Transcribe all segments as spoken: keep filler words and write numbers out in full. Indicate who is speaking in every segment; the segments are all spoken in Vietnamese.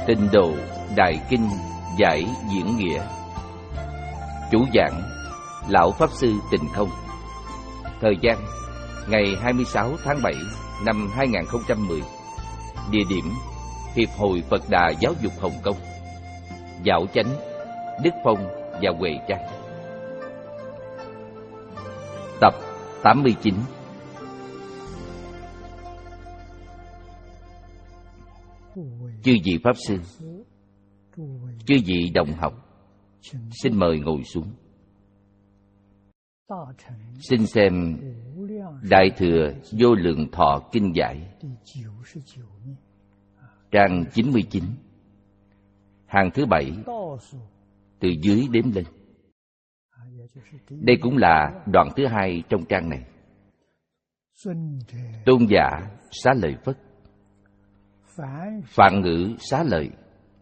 Speaker 1: Tịnh Độ Đại Kinh Giải Diễn Nghĩa. Chủ giảng Lão Pháp Sư Tịnh Không. Thời gian ngày hai mươi sáu tháng bảy năm hai nghìn không trăm mười. Địa điểm Hiệp hội Phật Đà Giáo dục Hồng Kông. Dạo Chánh, Đức Phong và Huệ Trang. Tập tám mươi chín. Chư vị Pháp Sư, chư vị đồng học, xin mời ngồi xuống. Xin xem Đại Thừa Vô Lượng Thọ Kinh Giải, trang chín mươi chín, hàng thứ bảy, từ dưới đếm lên. Đây cũng là đoạn thứ hai trong trang này. Tôn giả Xá Lợi Phất, Phạn ngữ Xá Lợi,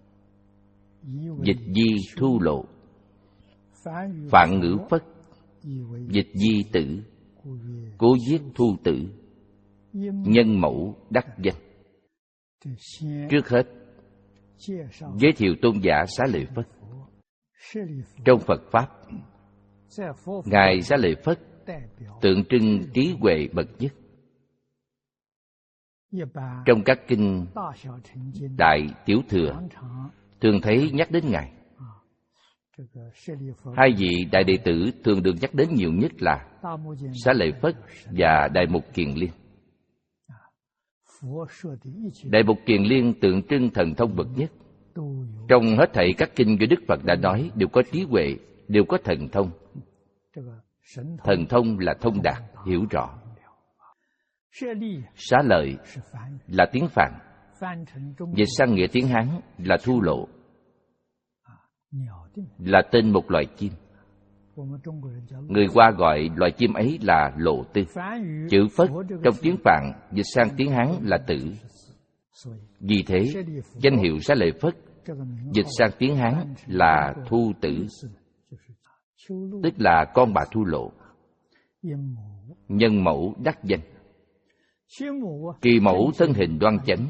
Speaker 1: dịch di Thu Lộ. Phạn ngữ Phất, dịch di tử, cố viết Thu tử, nhân mẫu đắc danh. Trước hết giới thiệu tôn giả Xá Lợi Phất. Trong Phật Pháp, Ngài Xá Lợi Phất tượng trưng trí huệ bậc nhất. Trong các kinh Đại Tiểu Thừa thường thấy nhắc đến Ngài. Hai vị đại đệ tử thường được nhắc đến nhiều nhất là Xá Lợi Phất và Đại Mục Kiền Liên. Đại Mục Kiền Liên tượng trưng thần thông bậc nhất. Trong hết thảy các kinh do Đức Phật đã nói đều có trí huệ, đều có thần thông. Thần thông là thông đạt, hiểu rõ. Xá Lợi là tiếng Phạn, dịch sang nghĩa tiếng Hán là Thu Lộ, là tên một loài chim. Người Hoa gọi loài chim ấy là Lộ Tư. Chữ Phất trong tiếng Phạn dịch sang tiếng Hán là Tử. Vì thế, danh hiệu Xá Lợi Phất dịch sang tiếng Hán là Thu Tử, tức là con bà Thu Lộ. Nhân mẫu đắc danh. Kỳ mẫu thân hình đoan chánh,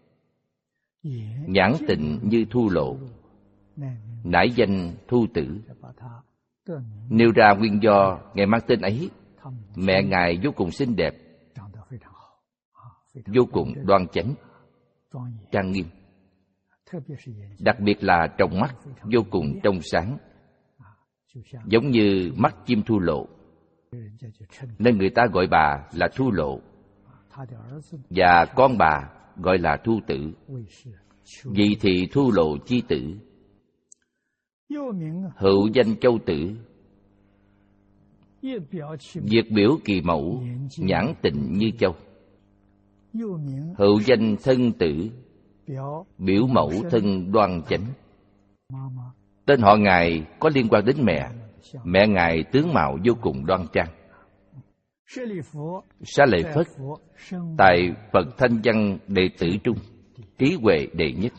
Speaker 1: nhãn tịnh như Thu Lộ, nải danh Thu Tử. Nêu ra nguyên do Ngài mang tên ấy. Mẹ Ngài vô cùng xinh đẹp, vô cùng đoan chánh, trang nghiêm. Đặc biệt là trong mắt vô cùng trong sáng, giống như mắt chim Thu Lộ, nên người ta gọi bà là Thu Lộ, và con bà gọi là Thu Tử. Vì thì Thu Lộ chi tử. Hữu danh Châu Tử, việt biểu kỳ mẫu, nhãn tịnh như châu. Hữu danh Thân Tử, biểu mẫu thân đoan chánh. Tên họ Ngài có liên quan đến mẹ. Mẹ Ngài tướng mạo vô cùng đoan trang. Xá Lợi Phất tại Phật Thanh Văn đệ tử trung, trí huệ đệ nhất.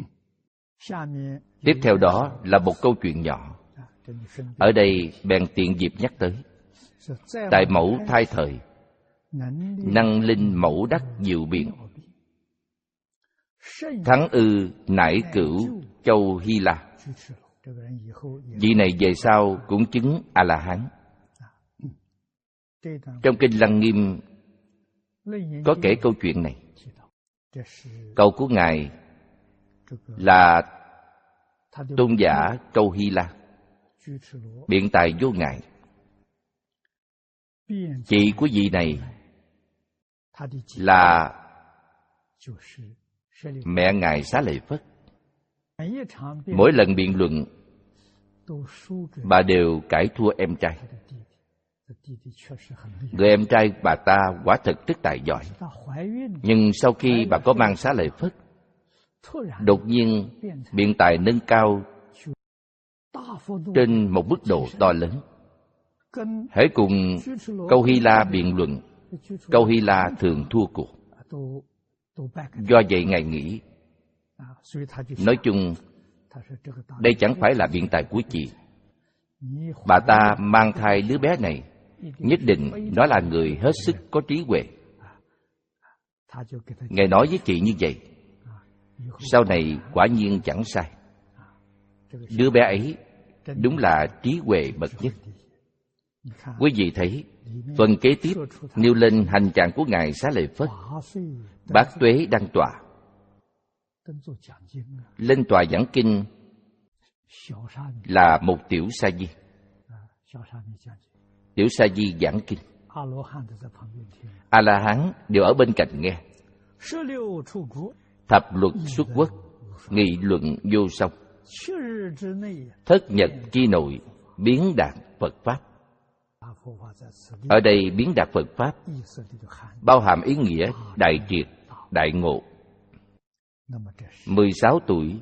Speaker 1: Tiếp theo đó là một câu chuyện nhỏ. Ở đây bèn tiện dịp nhắc tới. Tại mẫu thai thời, năng linh mẫu đắc diệu biện. Thắng ư nải cửu Châu Hy La. Vị này về sau cũng chứng A-la-hán. Trong kinh Lăng Nghiêm có kể câu chuyện này. Câu của Ngài là tôn giả Câu Hy La, biện tài vô ngại. Chị của vị này là mẹ Ngài Xá Lợi Phất. Mỗi lần biện luận, bà đều cãi thua em trai. Người em trai bà ta quả thật rất tài giỏi. Nhưng sau khi bà có mang Xá Lợi Phất, đột nhiên biện tài nâng cao trên một mức độ to lớn. Hễ cùng Câu Hy La biện luận, Câu Hy La thường thua cuộc. Do vậy Ngài nghĩ, nói chung đây chẳng phải là biện tài của chị. Bà ta mang thai đứa bé này, nhất định nó là người hết sức có trí huệ. Ngài nói với chị như vậy. sau này quả nhiên chẳng sai. Đứa bé ấy đúng là trí huệ bậc nhất. Quý vị thấy, phần kế tiếp nêu lên hành trạng của Ngài Xá Lợi Phất. Bát Tuế đăng tọa, lên tòa giảng kinh là một tiểu sa di. Tiểu sa di giảng kinh, A-la-hán đều ở bên cạnh nghe. Thập luật xuất quốc, nghị luận vô song. Thất nhật chi nội, biến đạt Phật Pháp. Ở đây biến đạt Phật Pháp bao hàm ý nghĩa đại triệt, đại ngộ. mười sáu tuổi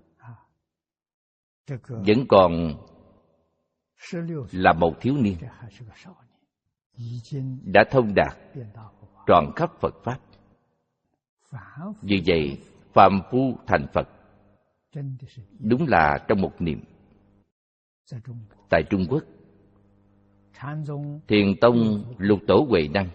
Speaker 1: vẫn còn là một thiếu niên, đã thông đạt trọn khắp Phật Pháp. Vì vậy, phàm phu thành Phật đúng là trong một niệm. Tại Trung Quốc, Thiền Tông Lục Tổ Huệ Năng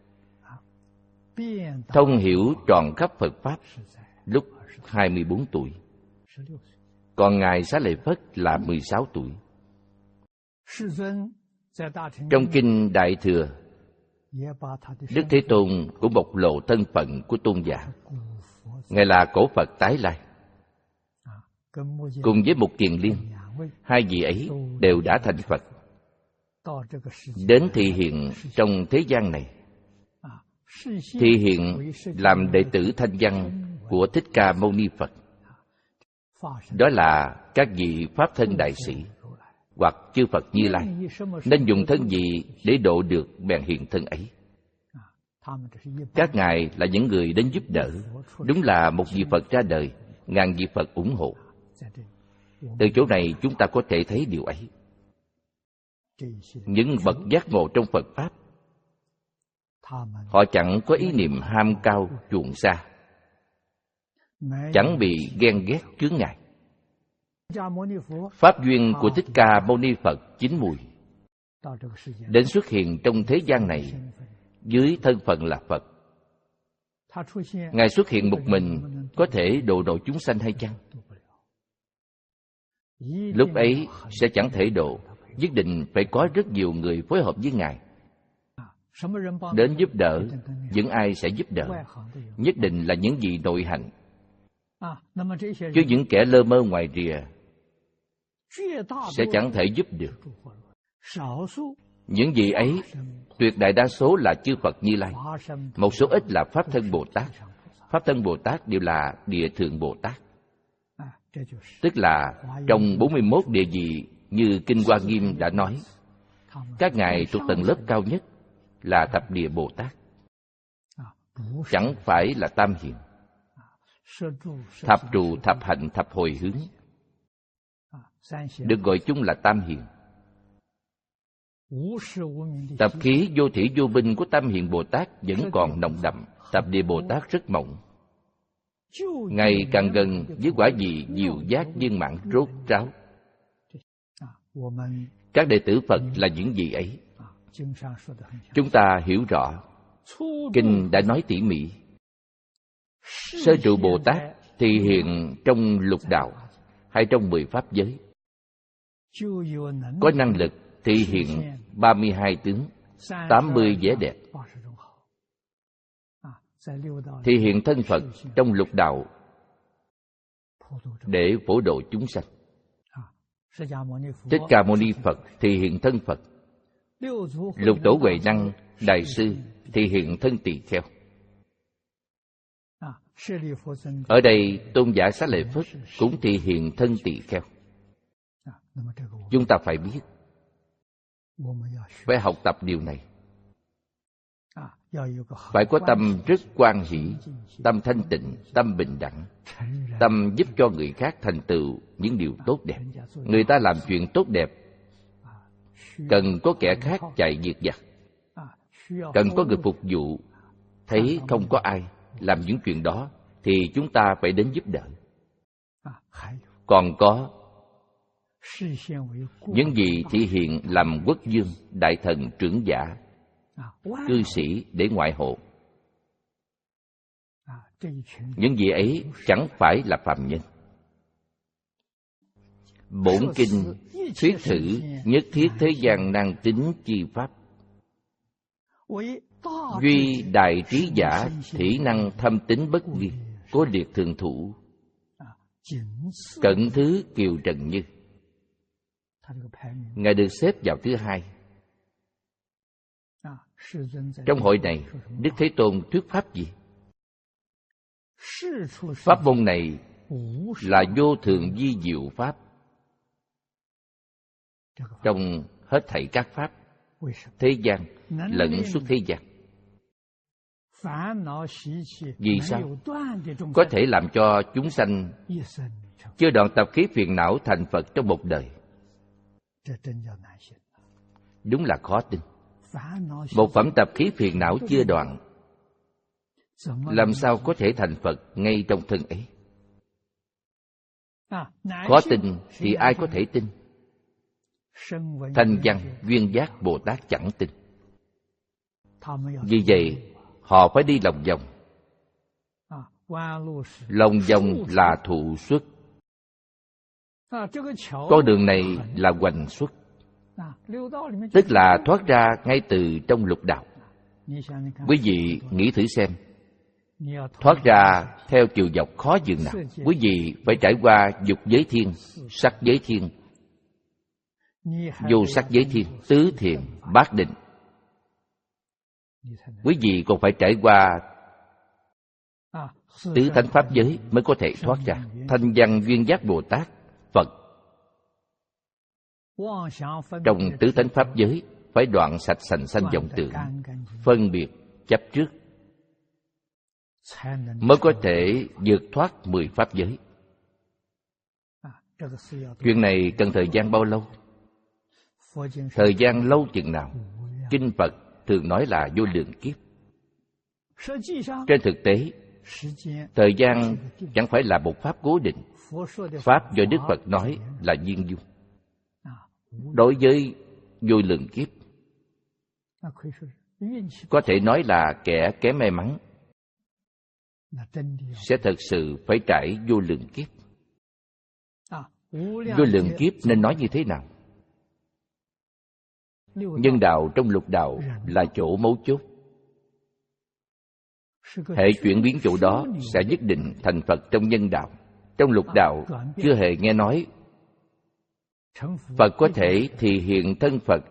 Speaker 1: thông hiểu trọn khắp Phật Pháp lúc hai mươi bốn tuổi. Còn Ngài Xá Lợi Phất là mười sáu tuổi. Trong Kinh Đại Thừa, Đức Thế Tôn cũng bộc lộ thân phận của tôn giả. Ngài là cổ Phật tái lai. Cùng với Mục Kiền Liên, hai vị ấy đều đã thành Phật. Đến thị hiện trong thế gian này, thị hiện làm đệ tử thanh văn của Thích Ca Mâu Ni Phật. Đó là các vị Pháp thân đại sĩ hoặc chư Phật Như Lai, nên dùng thân gì để độ được bèn hiện thân ấy. Các ngài là những người đến giúp đỡ. Đúng là một vị Phật ra đời, ngàn vị Phật ủng hộ. Từ chỗ này chúng ta có thể thấy điều ấy. Những bậc giác ngộ trong Phật Pháp, họ chẳng có ý niệm ham cao chuộng xa, chẳng bị ghen ghét chướng ngại. Pháp duyên của Thích Ca Mâu Ni Phật chín mùi, đến xuất hiện trong thế gian này dưới thân phận là Phật. Ngài xuất hiện một mình có thể độ độ chúng sanh hay chăng? Lúc ấy sẽ chẳng thể độ, nhất định phải có rất nhiều người phối hợp với Ngài. Đến giúp đỡ, những ai sẽ giúp đỡ? Nhất định là những vị nội hạnh. Chứ những kẻ lơ mơ ngoài rìa sẽ chẳng thể giúp được. Những vị ấy, tuyệt đại đa số là chư Phật Như Lai, một số ít là Pháp Thân Bồ Tát. Pháp Thân Bồ Tát đều là Địa Thượng Bồ Tát. Tức là trong bốn mươi mốt địa vị như Kinh Hoa Nghiêm đã nói, các ngài thuộc tầng lớp cao nhất là Thập Địa Bồ Tát, chẳng phải là Tam Hiền. Thập trụ, thập hạnh, thập hồi hướng được gọi chung là Tam Hiền. Tập khí vô thủy vô binh của Tam Hiền Bồ Tát vẫn còn nồng đậm, Thập Địa Bồ Tát rất mỏng. Ngày càng gần với quả vị diệu giác viên mãn rốt ráo. Các đệ tử Phật là những gì ấy? Chúng ta hiểu rõ. Kinh đã nói tỉ mỉ. Sơ trụ Bồ Tát thì hiện trong lục đạo hay trong mười pháp giới, có năng lực thì hiện ba mươi hai tướng, tám mươi vẻ đẹp. Thì hiện thân Phật trong lục đạo để phổ độ chúng sanh. Thích Ca Mâu Ni Phật thì hiện thân Phật. Lục Tổ Huệ Năng Đại Sư thì hiện thân tỳ kheo. Ở đây tôn giả Xá Lợi Phất cũng thì hiện thân tỳ kheo. Chúng ta phải biết, phải học tập điều này. Phải có tâm rất quan hỷ, tâm thanh tịnh, tâm bình đẳng, tâm giúp cho người khác thành tựu những điều tốt đẹp. Người ta làm chuyện tốt đẹp, cần có kẻ khác chạy việc vặt, cần có người phục vụ. Thấy không có ai làm những chuyện đó thì chúng ta phải đến giúp đỡ. Còn có những gì thị hiện làm quốc vương, đại thần, trưởng giả, cư sĩ để ngoại hộ. những vị ấy chẳng phải là phàm nhân. Bổn kinh thuyết thử nhất thiết thế gian năng tính chi pháp, duy đại trí giả thỉ năng thâm tín bất vi, cố liệt thường thủ, cận thứ kiều trần như. Ngài được xếp vào thứ hai. Trong hội này, Đức Thế Tôn thuyết pháp gì? Pháp môn này là vô thượng vi diệu pháp trong hết thảy các pháp thế gian lẫn suốt thế gian. Vì sao? Có thể làm cho chúng sanh chưa đoạn tập khí phiền não thành Phật trong một đời. Đúng là khó tin. Một phẩm tập khí phiền não chưa đoạn, làm sao có thể thành Phật ngay trong thân ấy? Khó tin thì ai có thể tin? Thanh văn duyên giác Bồ Tát chẳng tin. Vì vậy họ phải đi lòng vòng. Lòng vòng là thụ xuất, con đường này là hoành xuất, tức là thoát ra ngay từ trong lục đạo. Quý vị nghĩ thử xem, thoát ra theo chiều dọc khó dường nào. Quý vị phải trải qua dục giới thiên, sắc giới thiên, vô sắc giới thiên, tứ thiền, bát định. Quý vị còn phải trải qua tứ thánh pháp giới mới có thể thoát ra. Thanh văn duyên giác Bồ Tát, Phật trong tứ thánh pháp giới phải đoạn sạch sành sanh vọng tưởng, phân biệt chấp trước, mới có thể vượt thoát mười pháp giới. Chuyện này cần thời gian bao lâu? Thời gian lâu chừng nào? Kinh Phật thường nói là vô lượng kiếp. Trên thực tế, thời gian chẳng phải là một pháp cố định. Pháp do Đức Phật nói là viên dung. Đối với vô lượng kiếp, có thể nói là kẻ kém may mắn sẽ thật sự phải trải vô lượng kiếp. Vô lượng kiếp nên nói như thế nào? Nhân đạo trong lục đạo là chỗ mấu chốt. Hệ chuyển biến chỗ đó sẽ nhất định thành Phật trong nhân đạo. Trong lục đạo chưa hề nghe nói Phật có thể thì hiện thân Phật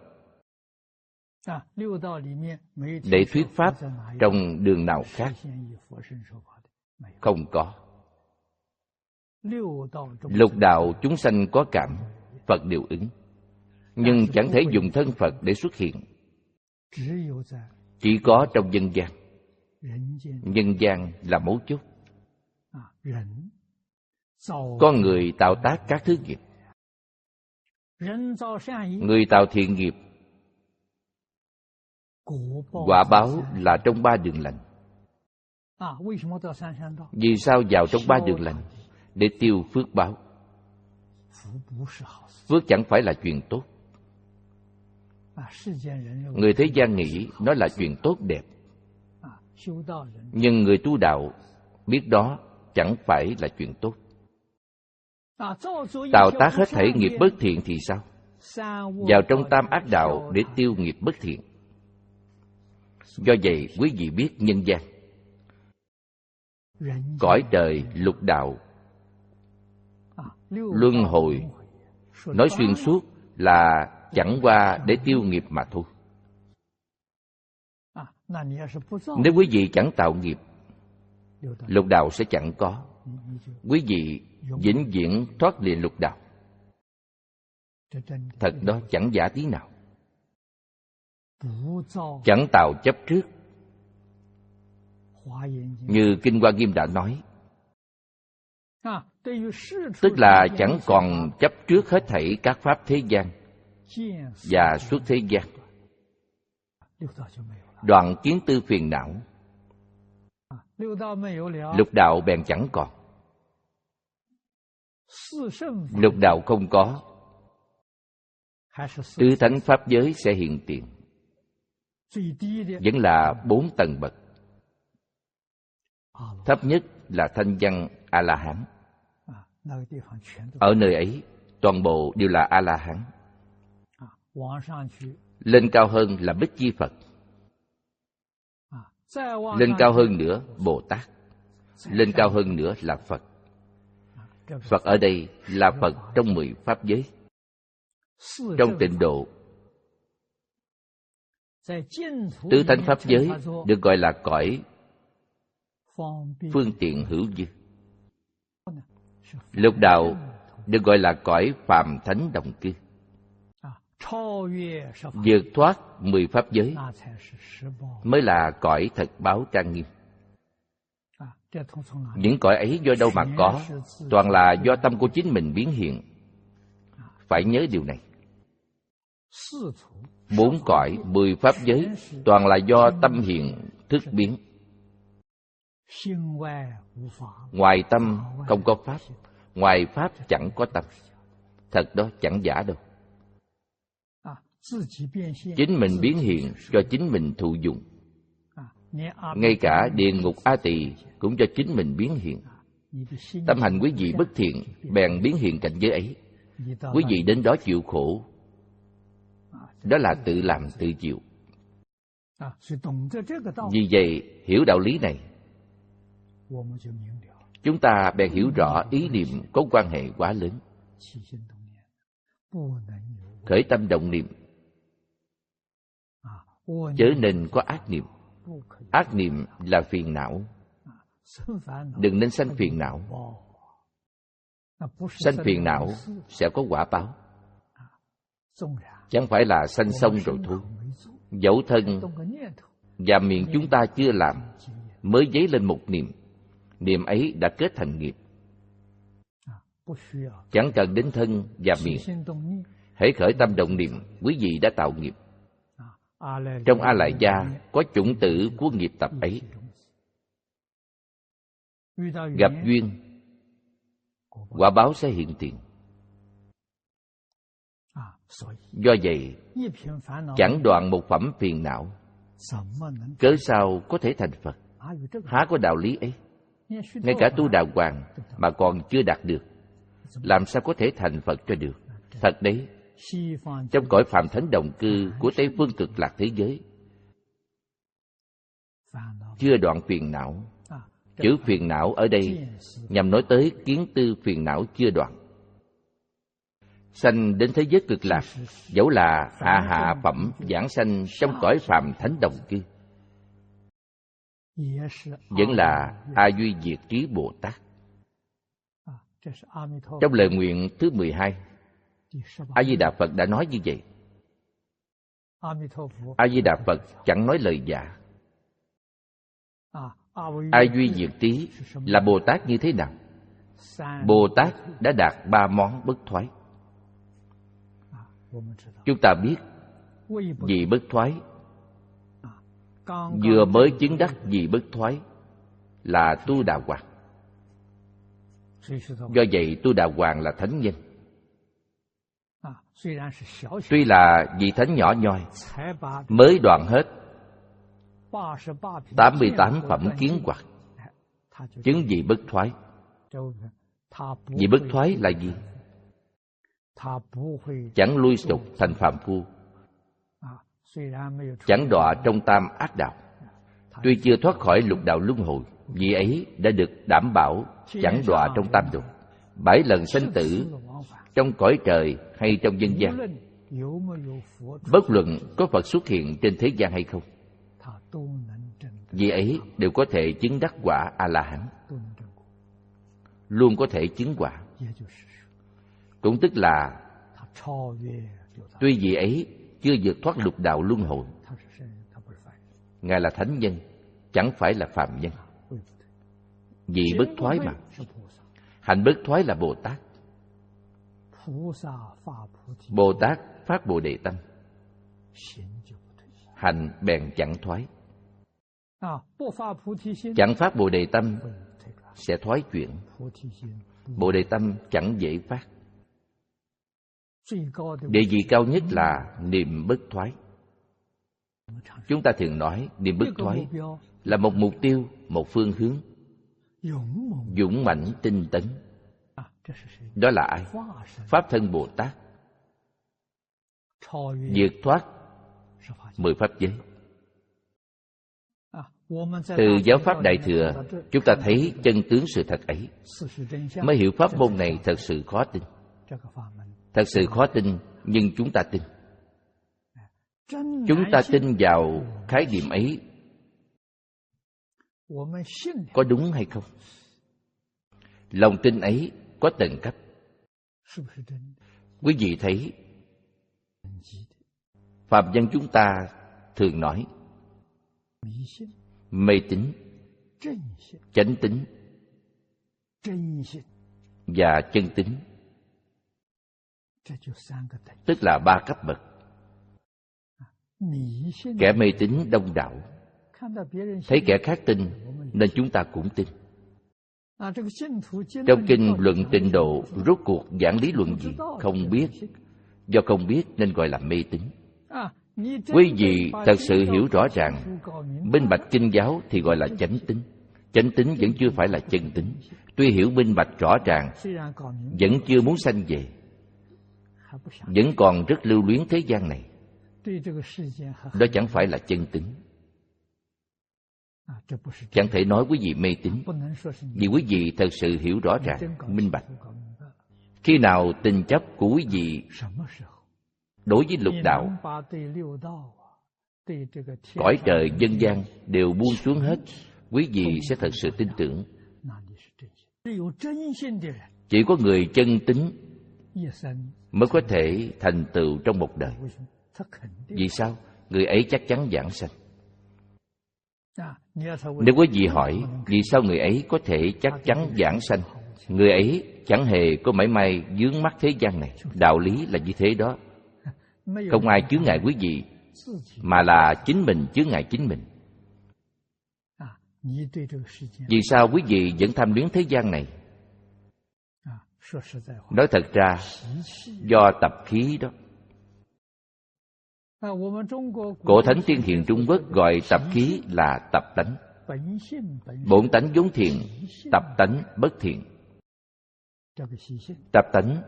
Speaker 1: để thuyết pháp trong đường nào khác. Không có. Lục đạo chúng sanh có cảm, Phật đều ứng, nhưng chẳng thể dùng thân Phật để xuất hiện. Chỉ có trong nhân gian. Nhân gian là mấu chốt. Con người tạo tác các thứ nghiệp. Người tạo thiện nghiệp, quả báo là trong ba đường lành. Vì sao vào trong ba đường lành? Để tiêu phước báo. Phước chẳng phải là chuyện tốt. Người thế gian nghĩ nó là chuyện tốt đẹp, nhưng người tu đạo biết đó chẳng phải là chuyện tốt. Tạo tác hết thảy nghiệp bất thiện thì sao? Vào trong tam ác đạo để tiêu nghiệp bất thiện. Do vậy quý vị biết nhân gian, cõi trời lục đạo, luân hồi, nói xuyên suốt là chẳng qua để tiêu nghiệp mà thôi. Nếu quý vị chẳng tạo nghiệp, lục đạo sẽ chẳng có. Quý vị vĩnh viễn thoát lìa lục đạo. Thật đó chẳng giả tí nào. Chẳng tạo chấp trước. Như Kinh Hoa Nghiêm đã nói, tức là chẳng còn chấp trước hết thảy các pháp thế gian và suốt thế gian. Đoạn kiến tư phiền não, lục đạo bèn chẳng còn. Lục đạo không có, tứ thánh pháp giới sẽ hiện tiền. Vẫn là bốn tầng bậc. thấp nhất là thanh văn A-la-hán. Ở nơi ấy, toàn bộ đều là A-la-hán. Lên cao hơn là Bích Chi Phật. Lên cao hơn nữa Bồ Tát. Lên cao hơn nữa là Phật. Phật ở đây là Phật trong mười pháp giới. Trong tịnh độ, tứ thánh pháp giới được gọi là cõi phương tiện hữu dư. Lục đạo được gọi là cõi phàm thánh đồng cư. Vượt thoát mười pháp giới mới là cõi thật báo trang nghiêm. Những cõi ấy do đâu mà có? Toàn là do tâm của chính mình biến hiện. Phải nhớ điều này. Bốn cõi, mười pháp giới toàn là do tâm hiện thức biến. Ngoài tâm không có pháp, ngoài pháp chẳng có tâm. Thật đó, chẳng giả đâu. Chính mình biến hiện cho chính mình thụ dụng. Ngay cả địa ngục A Tỳ cũng cho chính mình biến hiện. Tâm hành quý vị bất thiện, bèn biến hiện cảnh giới ấy. Quý vị đến đó chịu khổ, đó là tự làm tự chịu. Vì vậy, hiểu đạo lý này, chúng ta bèn hiểu rõ ý niệm có quan hệ quá lớn. Khởi tâm động niệm, chớ nên có ác niệm. Ác niệm là phiền não. Đừng nên sanh phiền não. Sanh phiền não sẽ có quả báo. Chẳng phải là sanh xong rồi thôi. Dẫu thân và miệng chúng ta chưa làm, mới dấy lên một niệm, niệm ấy đã kết thành nghiệp. Chẳng cần đến thân và miệng, hễ khởi tâm động niệm, quý vị đã tạo nghiệp. Trong A Lại Gia có chủng tử của nghiệp tập ấy. Gặp duyên, quả báo sẽ hiện tiền. Do vậy, chẳng đoạn một phẩm phiền não, cớ sao có thể thành Phật? Há có đạo lý ấy? Ngay cả tu đà hoàng mà còn chưa đạt được, làm sao có thể thành Phật cho được? Thật đấy, trong cõi phàm thánh đồng cư của Tây Phương Cực Lạc thế giới, chưa đoạn phiền não. Chữ phiền não ở đây nhằm nói tới kiến tư phiền não chưa đoạn. Sanh đến thế giới cực lạc, dẫu là hạ hạ phẩm giảng sanh trong cõi phàm thánh đồng cư, vẫn là A Duy Diệt Trí Bồ Tát. Trong lời nguyện thứ mười hai, A Di Đà Phật đã nói như vậy. A Di Đà Phật chẳng nói lời giả. A Duy Diệt Trí là Bồ Tát như thế nào? Bồ Tát đã đạt ba món bất thoái. Chúng ta biết, vì bất thoái, vừa mới chứng đắc vì bất thoái là Tu Đà Hoàng. Do vậy Tu Đà Hoàng là thánh nhân. Tuy là vị thánh nhỏ nhoi, mới đoạn hết tám mươi tám phẩm kiến hoặc, chứng vị bất thoái. Vị bất thoái là gì? Chẳng lui sụp thành phàm phu, chẳng đọa trong tam ác đạo. Tuy chưa thoát khỏi lục đạo luân hồi, vị ấy đã được đảm bảo chẳng đọa trong tam đồ, bảy lần sanh tử trong cõi trời hay trong dân gian. Bất luận có Phật xuất hiện trên thế gian hay không, vị ấy đều có thể chứng đắc quả A-la-hán, luôn có thể chứng quả. Cũng tức là tuy vị ấy chưa vượt thoát lục đạo luân hồi, Ngài là thánh nhân, chẳng phải là phàm nhân. Vị bất thoái mà. Hạnh bất thoái là Bồ Tát. Bồ Tát phát Bồ Đề Tâm, hành bèn chẳng thoái. Chẳng phát Bồ Đề Tâm sẽ thoái chuyển. Bồ Đề Tâm chẳng dễ phát. Địa vị cao nhất là niệm bất thoái. Chúng ta thường nói niệm bất thoái là một mục tiêu, một phương hướng. dũng mãnh tinh tấn. Đó là ai? Pháp thân Bồ Tát, vượt thoát mười pháp giới. Từ giáo pháp Đại Thừa, chúng ta thấy chân tướng sự thật ấy, mới hiểu pháp môn này thật sự khó tin. Thật sự khó tin, nhưng chúng ta tin. Chúng ta tin vào khái niệm ấy có đúng hay không? Lòng tin ấy có tầng cấp. Quý vị thấy, phạm nhân chúng ta thường nói mê tín, chánh tín và chân tín, tức là ba cấp bậc. Kẻ mê tín đông đảo, thấy kẻ khác tin nên chúng ta cũng tin. Trong kinh Luận Tịnh Độ, rốt cuộc giảng lý luận gì? Không biết. Do không biết nên gọi là mê tín. Quý vị thật sự hiểu rõ ràng, minh bạch kinh giáo thì gọi là chánh tín. Chánh tín vẫn chưa phải là chân tín. Tuy hiểu minh bạch rõ ràng, vẫn chưa muốn sanh về, vẫn còn rất lưu luyến thế gian này. Đó chẳng phải là chân tín. Chẳng thể nói quý vị mê tín, vì quý vị thật sự hiểu rõ ràng, minh bạch. Khi nào tình chấp của quý vị đối với lục đạo, cõi trời dân gian đều buông xuống hết, quý vị sẽ thật sự tin tưởng. Chỉ có người chân tín mới có thể thành tựu trong một đời. Vì sao? Người ấy chắc chắn giảng sanh. Nếu quý vị hỏi vì sao người ấy có thể chắc chắn giảng sanh, người ấy chẳng hề có mảy may vướng mắc thế gian này. Đạo lý là như thế đó. Không ai chướng ngại quý vị, mà là chính mình chướng ngại chính mình. Vì sao quý vị vẫn tham luyến thế gian này? Nói thật ra, do tập khí đó. Cổ Thánh Tiên Hiền Trung Quốc gọi tập khí là tập tánh. Bổn tánh vốn thiện, tập tánh bất thiện. Tập tánh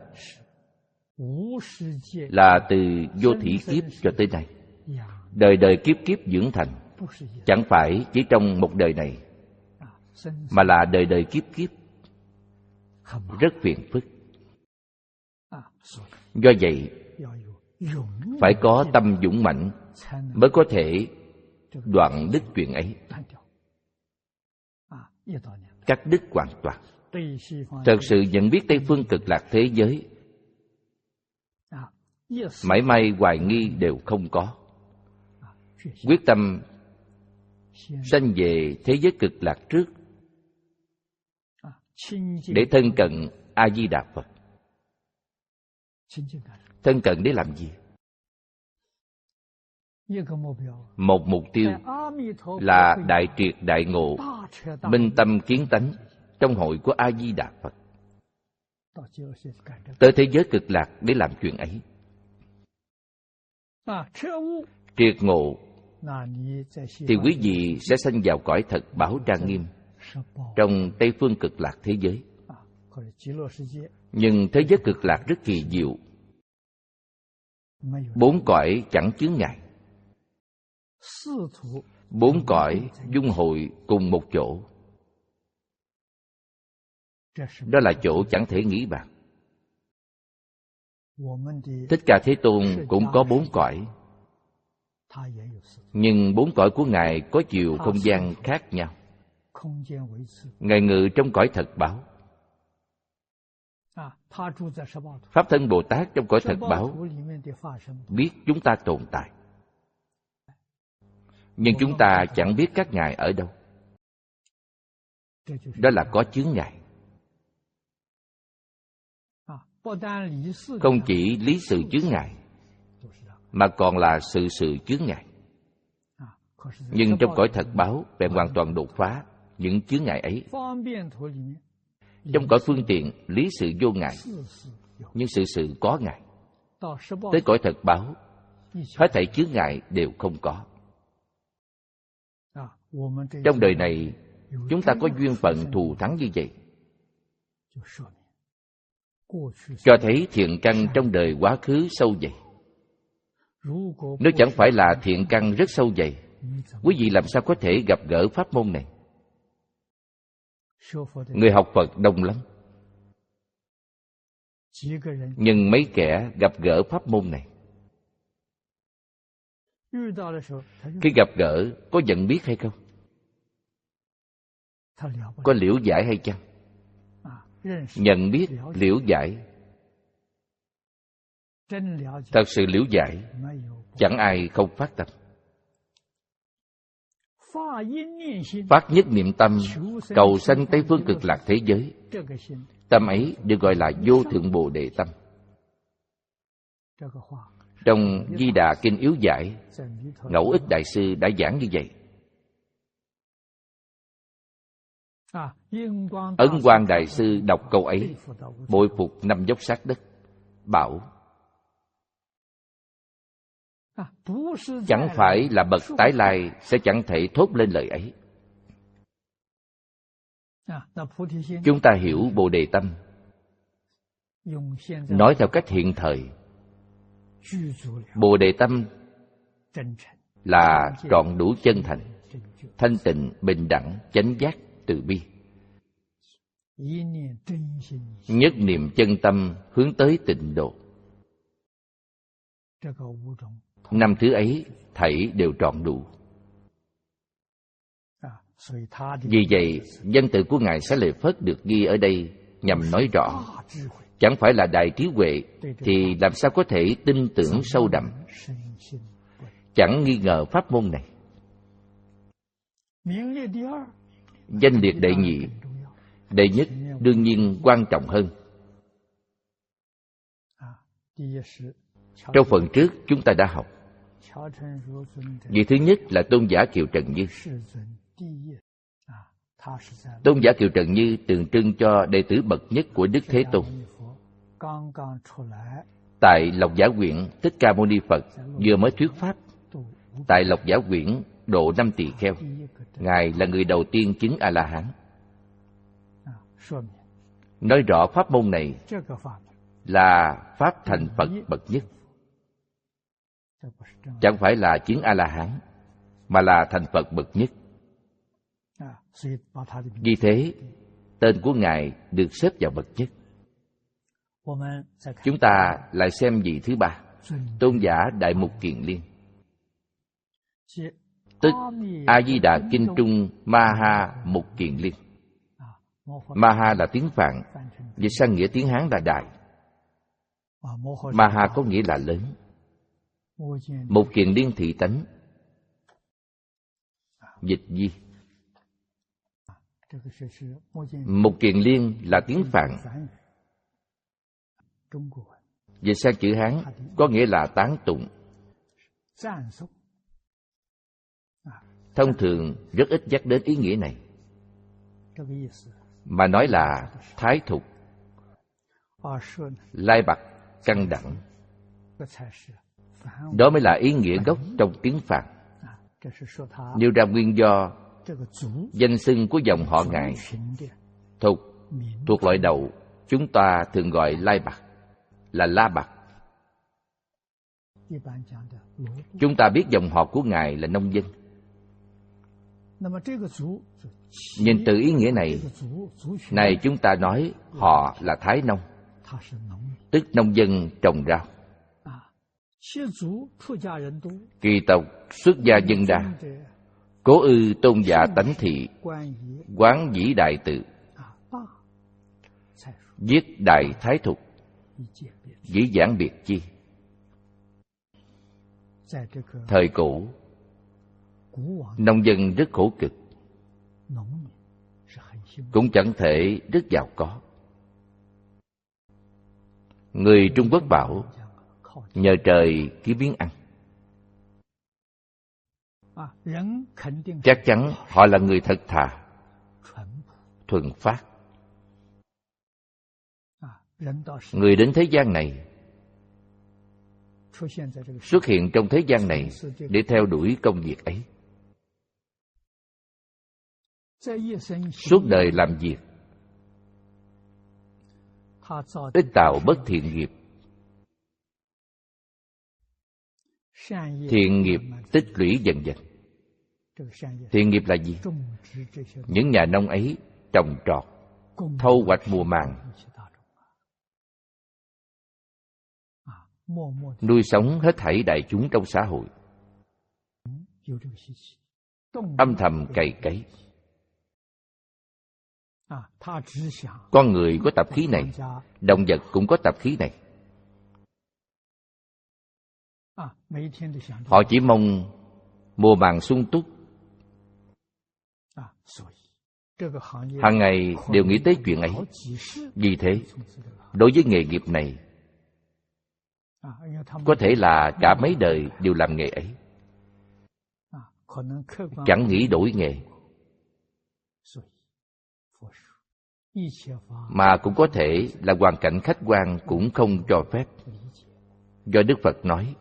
Speaker 1: là từ vô thỉ kiếp cho tới nay, đời đời kiếp kiếp dưỡng thành. Chẳng phải chỉ trong một đời này, mà là đời đời kiếp kiếp. Rất phiền phức. Do vậy, phải có tâm dũng mạnh mới có thể đoạn đứt chuyện ấy, cắt đứt hoàn toàn. Thật sự nhận biết Tây phương Cực Lạc thế giới, mảy may hoài nghi đều không có. Quyết tâm sanh về thế giới Cực Lạc trước, để thân cận A Di Đà Phật. Thân cận để làm gì? Một mục tiêu là đại triệt đại ngộ, minh tâm kiến tánh trong hội của A Di Đà Phật. Tới thế giới Cực Lạc để làm chuyện ấy. Triệt ngộ thì quý vị sẽ sanh vào cõi thật bảo trang nghiêm trong Tây phương Cực Lạc thế giới. Nhưng thế giới Cực Lạc rất kỳ diệu. Bốn cõi chẳng chướng ngại. Bốn cõi dung hội cùng một chỗ. Đó là chỗ chẳng thể nghĩ bàn. Thích Ca Thế Tôn cũng có bốn cõi, nhưng bốn cõi của Ngài có chiều không gian khác nhau. Ngài ngự trong cõi thật báo. Pháp thân Bồ Tát trong cõi thật báo biết chúng ta tồn tại, nhưng chúng ta chẳng biết các ngài ở đâu. Đó là có chướng ngại. Không chỉ lý sự chướng ngại, mà còn là sự sự chướng ngại. Nhưng trong cõi thật báo bèn hoàn toàn đột phá những chướng ngại ấy. Trong cõi phương tiện lý sự vô ngại, nhưng sự sự có ngại. Tới cõi thật báo, hết thảy chướng ngại đều không có. Trong đời này chúng ta có duyên phận thù thắng như vậy, cho thấy thiện căn trong đời quá khứ sâu dày. Nếu chẳng phải là thiện căn rất sâu dày, quý vị làm sao có thể gặp gỡ pháp môn này? Người học Phật đông lắm, nhưng mấy kẻ gặp gỡ pháp môn này, khi gặp gỡ có nhận biết hay không? Có liễu giải hay chăng? Nhận biết, liễu giải. Thật sự liễu giải, chẳng ai không phát tâm. Phát nhất niệm tâm, cầu sanh Tây Phương Cực Lạc thế giới. Tâm ấy được gọi là vô thượng Bồ Đề tâm. Trong Di Đà Kinh Yếu Giải, Ngẫu Ích Đại Sư đã giảng như vậy. Ấn Quang Đại Sư đọc câu ấy, bội phục năm dốc sát đất, bảo: chẳng phải là bậc tái lai sẽ chẳng thể thốt lên lời ấy. Chúng ta hiểu Bồ Đề tâm, nói theo cách hiện thời, Bồ Đề tâm là trọn đủ chân thành, thanh tịnh, bình đẳng, chánh giác, từ bi. Nhất niệm chân tâm hướng tới tịnh độ. Năm thứ ấy thảy đều trọn đủ. Vì vậy, danh tự của Ngài Xá Lợi Phất được ghi ở đây nhằm nói rõ, chẳng phải là đại trí huệ thì làm sao có thể tin tưởng sâu đậm, chẳng nghi ngờ pháp môn này. Danh liệt đệ nhị, đệ nhất đương nhiên quan trọng hơn. Trong phần trước chúng ta đã học, vị thứ nhất là Tôn giả Kiều Trần Như. Tôn giả Kiều Trần Như tượng trưng cho đệ tử bậc nhất của Đức Thế Tôn. Tại Lộc Giả Quyển, Thích Ca Mâu Ni Phật vừa mới thuyết pháp. Tại Lộc Giả Quyển độ năm tỳ kheo, Ngài là người đầu tiên chứng A-la-hán. Nói rõ pháp môn này là pháp thành Phật bậc nhất, chẳng phải là chứng A-la-hán, mà là thành Phật bậc nhất. Vì thế, tên của Ngài được xếp vào bậc nhất. Chúng ta lại xem vị thứ ba, Tôn giả Đại Mục Kiền Liên, tức A-di-đà Kinh Trung Ma-ha Mục Kiền Liên. Ma-ha là tiếng Phạn, dịch sang nghĩa tiếng Hán là đại. Ma-ha có nghĩa là lớn. Mục Kiền Liên thị tánh, dịch di. Mục Kiền Liên là tiếng Phạn, dịch sang chữ Hán có nghĩa là tán tụng. Thông thường rất ít nhắc đến ý nghĩa này, mà nói là thái thục, lai bặt, căng đẳng. Đó mới là ý nghĩa gốc trong tiếng Phạn. Nêu ra nguyên do danh xưng của dòng họ Ngài. Thục thuộc loại đậu, chúng ta thường gọi lai bặt là la bặt. Chúng ta biết dòng họ của Ngài là nông dân. Nhìn từ ý nghĩa này, này chúng ta nói họ là Thái Nông, tức nông dân trồng rau. Kỳ tộc xuất gia dân đa, cố ư tôn giả tánh thị, quán dĩ đại tự, viết đại thái thục, dĩ giảng biệt chi. Thời cổ, nông dân rất khổ cực, cũng chẳng thể rất giàu có. Người Trung Quốc bảo nhờ trời kiếm miếng ăn. Chắc chắn họ là người thật thà, thuần phát. Người đến thế gian này, xuất hiện trong thế gian này để theo đuổi công việc ấy. suốt đời làm việc, ít tạo bất thiện nghiệp. Thiện nghiệp tích lũy dần dần. Thiện nghiệp là gì? Những nhà nông ấy trồng trọt, thâu hoạch mùa màng, nuôi sống hết thảy đại chúng trong xã hội, âm thầm cày cấy. Con người có tập khí này, động vật cũng có tập khí này. Họ chỉ mong mùa màng sung túc, hàng ngày đều nghĩ tới chuyện ấy. Vì thế, đối với nghề nghiệp này, có thể là cả mấy đời đều làm nghề ấy, chẳng nghĩ đổi nghề. Mà cũng có thể là hoàn cảnh khách quan cũng không cho phép. Do Đức Phật nói,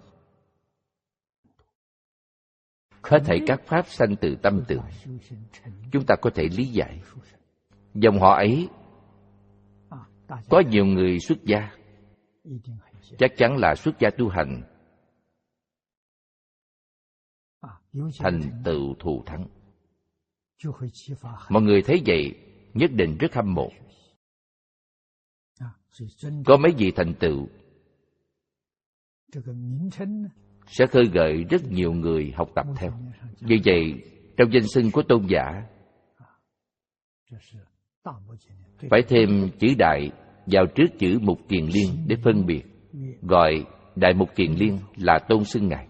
Speaker 1: hết thảy các pháp sanh từ tâm tưởng. Chúng ta có thể lý giải. Dòng họ ấy có nhiều người xuất gia, chắc chắn là xuất gia tu hành, thành tựu thù thắng. Mọi người thấy vậy nhất định rất hâm mộ. Có mấy vị thành tựu sẽ khơi gợi rất nhiều người học tập theo. Vì vậy, trong danh xưng của tôn giả phải thêm chữ đại vào trước chữ Mục Kiền Liên để phân biệt. Gọi Đại Mục Kiền Liên là tôn xưng ngài.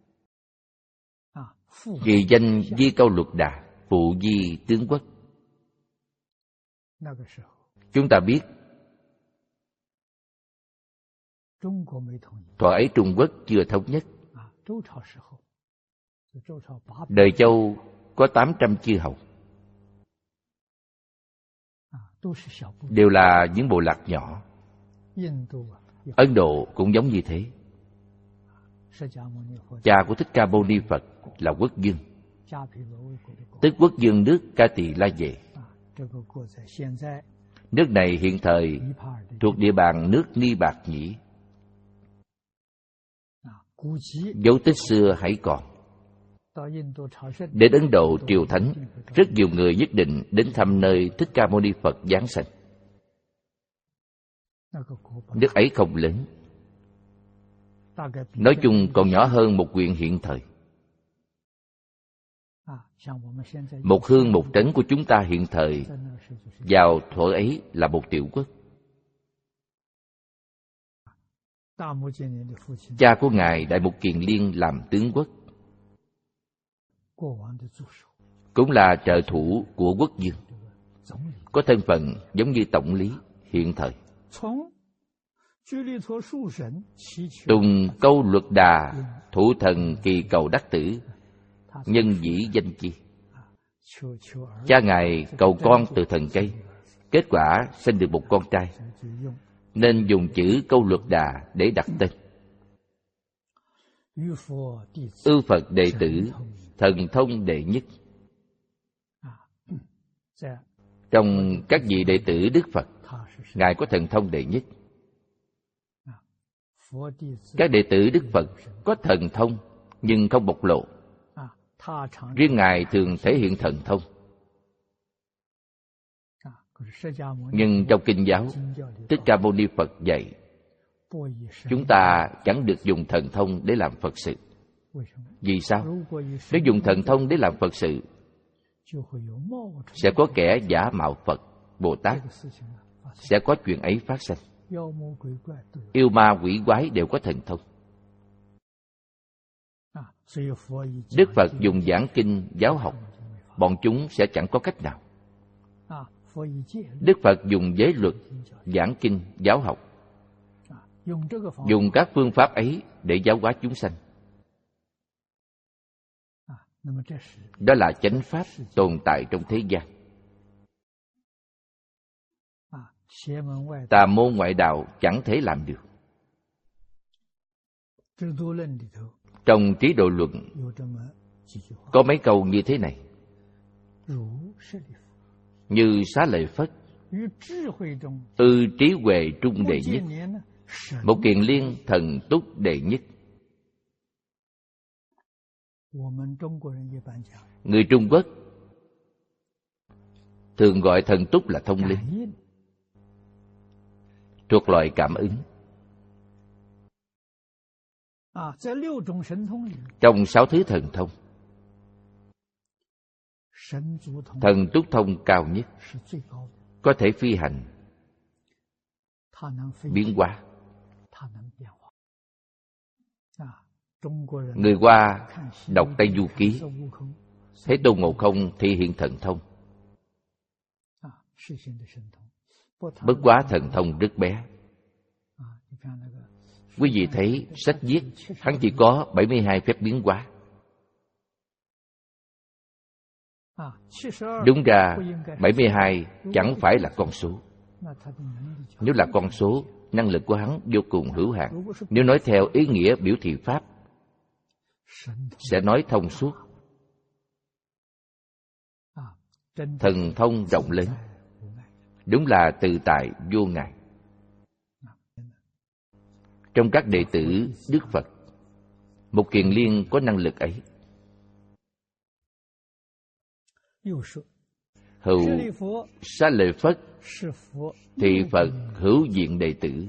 Speaker 1: Kỳ danh Di Câu Luật Đà, phụ di tướng quốc. Chúng ta biết thuở ấy Trung Quốc chưa thống nhất. Đời Châu có tám trăm chư hầu, đều là những bộ lạc nhỏ. Ấn Độ cũng giống như thế. Cha của Thích Ca Mâu Ni Phật là quốc vương, tức quốc vương nước Ca Tỳ La Vệ. Nước này hiện thời thuộc địa bàn nước Ni Bạc Nhĩ. Dấu tích xưa hãy còn. Đến Ấn Độ triều thánh, rất nhiều người nhất định đến thăm nơi Thích Ca Mâu Ni Phật giáng sanh. Nước ấy không lớn, nói chung còn nhỏ hơn một huyện hiện thời. Một hương một trấn của chúng ta hiện thời vào thuở ấy là một tiểu quốc. Cha của ngài Đại Mục Kiền Liên làm tướng quốc, cũng là trợ thủ của quốc vương, có thân phận giống như tổng lý hiện thời. Tùng Câu Luật Đà, thủ thần kỳ cầu đắc tử, nhân dĩ danh chi. Cha ngài cầu con từ thần cây, kết quả sinh được một con trai, nên dùng chữ Câu Luật Đà để đặt tên. Ư Phật đệ tử, thần thông đệ nhất. Trong các vị đệ tử Đức Phật, ngài có thần thông đệ nhất. Các đệ tử Đức Phật có thần thông nhưng không bộc lộ. Riêng ngài thường thể hiện thần thông. Nhưng trong kinh giáo, Thích Ca Mâu Ni Phật dạy chúng ta chẳng được dùng thần thông để làm Phật sự. Vì sao? Nếu dùng thần thông để làm Phật sự, sẽ có kẻ giả mạo Phật, Bồ Tát, sẽ có chuyện ấy phát sinh. Yêu ma quỷ quái đều có thần thông. Đức Phật dùng giảng kinh giáo học, bọn chúng sẽ chẳng có cách nào. Đức Phật dùng giới luật, giảng kinh giáo học, dùng các phương pháp ấy để giáo hóa chúng sanh. Đó là chánh pháp tồn tại trong thế gian. Tà môn ngoại đạo chẳng thể làm được. Trong Trí Độ Luận có mấy câu như thế này: như Xá Lợi Phất, ư trí huệ trung đệ nhất, Một Kiền Liên thần túc đệ nhất. Người Trung Quốc thường gọi thần túc là thông linh, thuộc loại cảm ứng. Trong sáu thứ thần thông, thần túc thông cao nhất, có thể phi hành, biến hóa. Người Hoa đọc Tây Du Ký, thấy Tôn Ngộ Không thể hiện thần thông. Bất quá thần thông rất bé. Quý vị thấy sách viết hắn chỉ có bảy mươi hai phép biến hóa. Đúng ra bảy mươi hai chẳng phải là con số. Nếu là con số, năng lực của hắn vô cùng hữu hạn. Nếu nói theo ý nghĩa biểu thị pháp, sẽ nói thông suốt. Thần thông rộng lớn, đúng là tự tại vô ngại. Trong các đệ tử Đức Phật, Một Kiền Liên có năng lực ấy. Hữu Xá Lợi Phất thì Phật hữu diện đệ tử.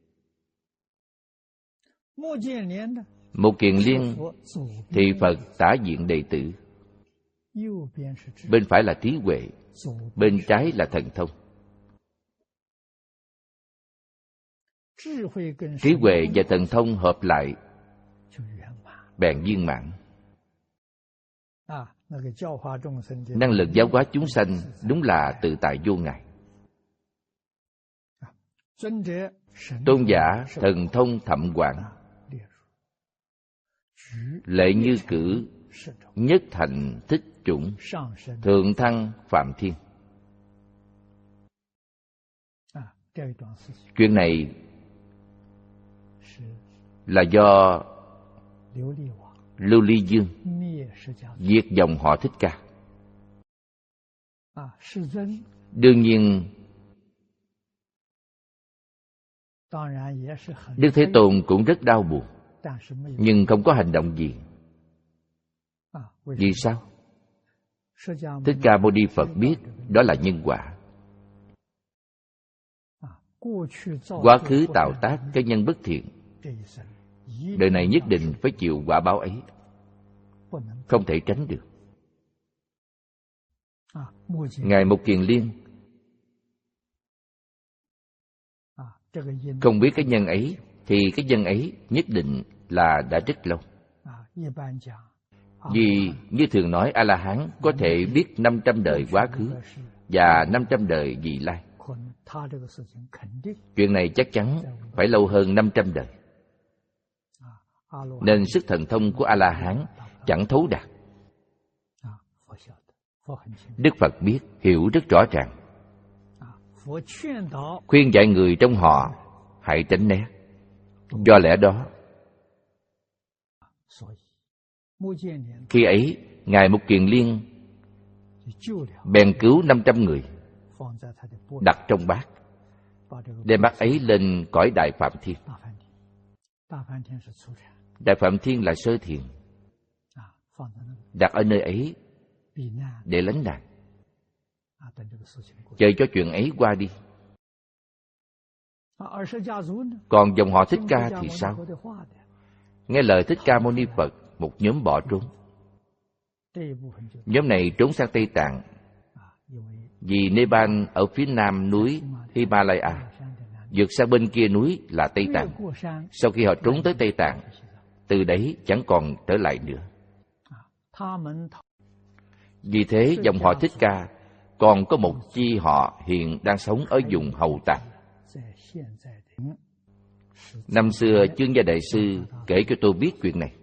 Speaker 1: Một Kiền Liên thì Phật tả diện đệ tử. Bên phải là trí huệ, bên trái là thần thông. Trí huệ và thần thông hợp lại bèn viên mãn. Năng lực giáo hóa chúng sanh đúng là tự tại vô ngại. Tôn giả thần thông thậm quảng, lệ như cử, nhất thành thích chủng, thượng thăng phạm thiên. Chuyện này là do Lưu Ly Dương diệt dòng họ Thích Ca. Đương nhiên Đức Thế Tôn cũng rất đau buồn, nhưng không có hành động gì. Vì sao? Thích Ca Mâu Ni Phật biết đó là nhân quả. Quá khứ tạo tác cái nhân bất thiện, đời này nhất định phải chịu quả báo ấy, không thể tránh được. Ngài Một Kiền Liên không biết cái nhân ấy, thì cái nhân ấy nhất định là đã rất lâu. Vì như thường nói, A-la-hán có thể biết năm trăm đời quá khứ và năm trăm đời vị lai. Chuyện này chắc chắn phải lâu hơn năm trăm đời. Nên sức thần thông của A-la-hán chẳng thấu đạt. Đức Phật biết, hiểu rất rõ ràng. Khuyên dạy người trong họ hãy tránh né. Do lẽ đó, khi ấy Ngài Một Kiền Liên bèn cứu năm trăm người, đặt trong bát, đem bát ấy lên cõi Đại Phạm Thiên. Đại Phạm Thiên là sơ thiền, đặt ở nơi ấy để lánh nạn, chờ cho chuyện ấy qua đi. Còn dòng họ Thích Ca thì sao? Nghe lời Thích Ca Mâu Ni Phật, một nhóm bỏ trốn. Nhóm này trốn sang Tây Tạng, vì Nepal ở phía nam núi Himalaya, vượt sang bên kia núi là Tây Tạng. Sau khi họ trốn tới Tây Tạng, từ đấy chẳng còn trở lại nữa. Vì thế dòng họ Thích Ca còn có một chi họ hiện đang sống ở vùng Hầu Tạng. Năm xưa Chương Gia Đại Sư kể cho tôi biết chuyện này.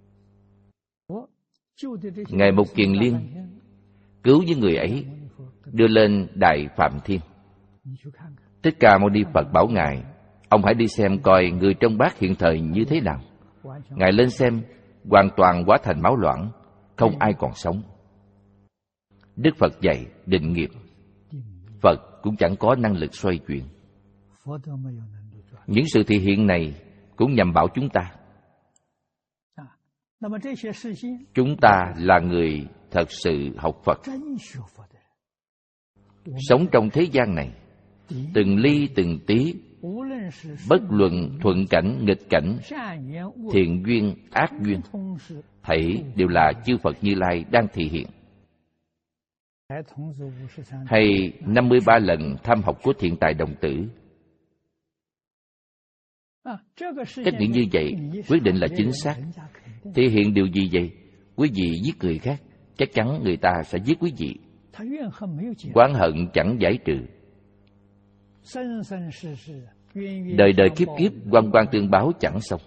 Speaker 1: Ngài Một Kiền Liên cứu những người ấy, đưa lên Đại Phạm Thiên. Thích Ca Mâu Ni Phật bảo Ngài, ông hãy đi xem coi người trong bát hiện thời như thế nào. Ngài lên xem, hoàn toàn hóa thành máu loãng, không ai còn sống. Đức Phật dạy định nghiệp. Phật cũng chẳng có năng lực xoay chuyển. Những sự thể hiện này cũng nhằm bảo chúng ta. Chúng ta là người thật sự học Phật, sống trong thế gian này, từng ly từng tí, bất luận thuận cảnh, nghịch cảnh, thiện duyên, ác duyên, thảy đều là chư Phật Như Lai đang thể hiện. Hay năm mươi ba lần tham học của Thiện Tài Đồng Tử. Cách nghĩ như vậy quyết định là chính xác. Thể hiện điều gì vậy? Quý vị giết người khác, chắc chắn người ta sẽ giết quý vị. Oán hận chẳng giải trừ, đời đời kiếp kiếp oan oan tương báo chẳng xong.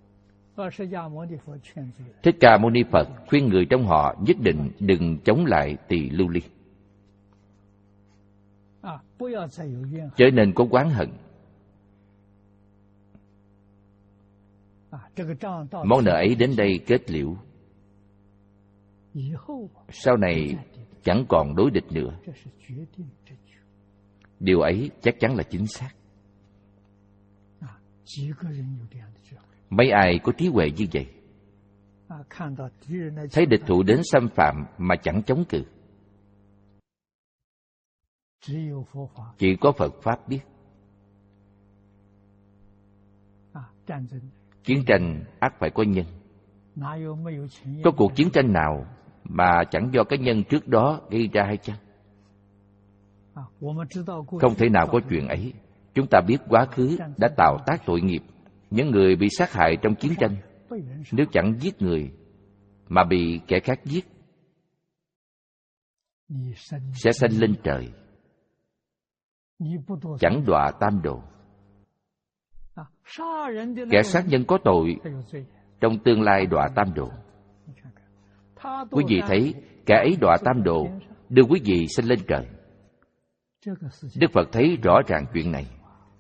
Speaker 1: Thích Ca Mâu Ni Phật khuyên người trong họ nhất định đừng chống lại tỳ lưu ly, chớ nên có oán hận. Món nợ ấy đến đây kết liễu, sau này chẳng còn đối địch nữa. Điều ấy chắc chắn là chính xác. Mấy ai có trí huệ như vậy? Thấy địch thủ đến xâm phạm mà chẳng chống cự. Chỉ có Phật Pháp biết. Chiến tranh ắt phải có nhân. Có cuộc chiến tranh nào mà chẳng do cái nhân trước đó gây ra hay chăng? Không thể nào có chuyện ấy. Chúng ta biết quá khứ đã tạo tác tội nghiệp. Những người bị sát hại trong chiến tranh, nếu chẳng giết người mà bị kẻ khác giết, sẽ sanh lên trời, chẳng đọa tam độ. Kẻ sát nhân có tội, trong tương lai đọa tam độ. Quý vị thấy kẻ ấy đọa tam độ, đưa quý vị sanh lên trời. Đức Phật thấy rõ ràng chuyện này.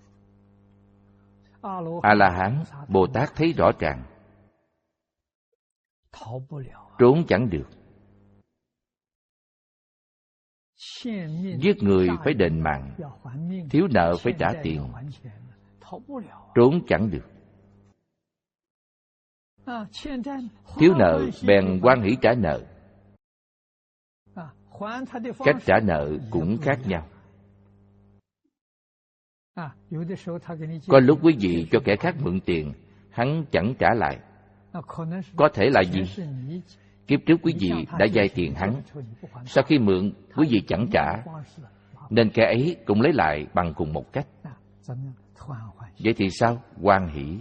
Speaker 1: A-la-hán, Bồ Tát thấy rõ ràng, trốn chẳng được. Giết người phải đền mạng, thiếu nợ phải trả tiền, trốn chẳng được. Thiếu nợ bèn hoan hỷ trả nợ. Cách trả nợ cũng khác nhau. Có lúc quý vị cho kẻ khác mượn tiền, hắn chẳng trả lại. Có thể là gì? Kiếp trước quý vị đã vay tiền hắn, sau khi mượn quý vị chẳng trả, nên kẻ ấy cũng lấy lại bằng cùng một cách. Vậy thì sao? Hoan hỷ.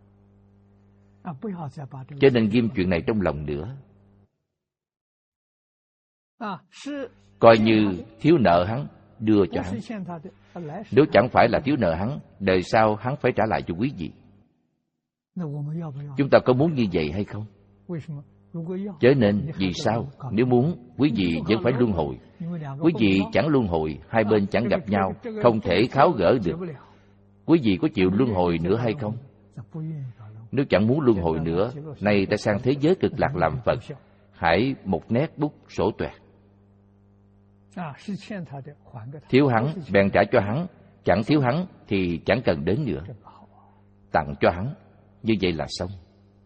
Speaker 1: Cho nên ghim chuyện này trong lòng nữa. Coi như thiếu nợ hắn, đưa cho hắn. Nếu chẳng phải là thiếu nợ hắn, đời sau hắn phải trả lại cho quý vị. Chúng ta có muốn như vậy hay không? Chớ nên, vì sao? Nếu muốn, quý vị vẫn phải luân hồi. Quý vị chẳng luân hồi, hai bên chẳng gặp nhau, không thể tháo gỡ được. Quý vị có chịu luân hồi nữa hay không? Nếu chẳng muốn luân hồi nữa, nay ta sang thế giới cực lạc làm Phật, hãy một nét bút sổ toẹt. Thiếu hắn, bèn trả cho hắn. Chẳng thiếu hắn thì chẳng cần đến nữa. Tặng cho hắn, như vậy là xong.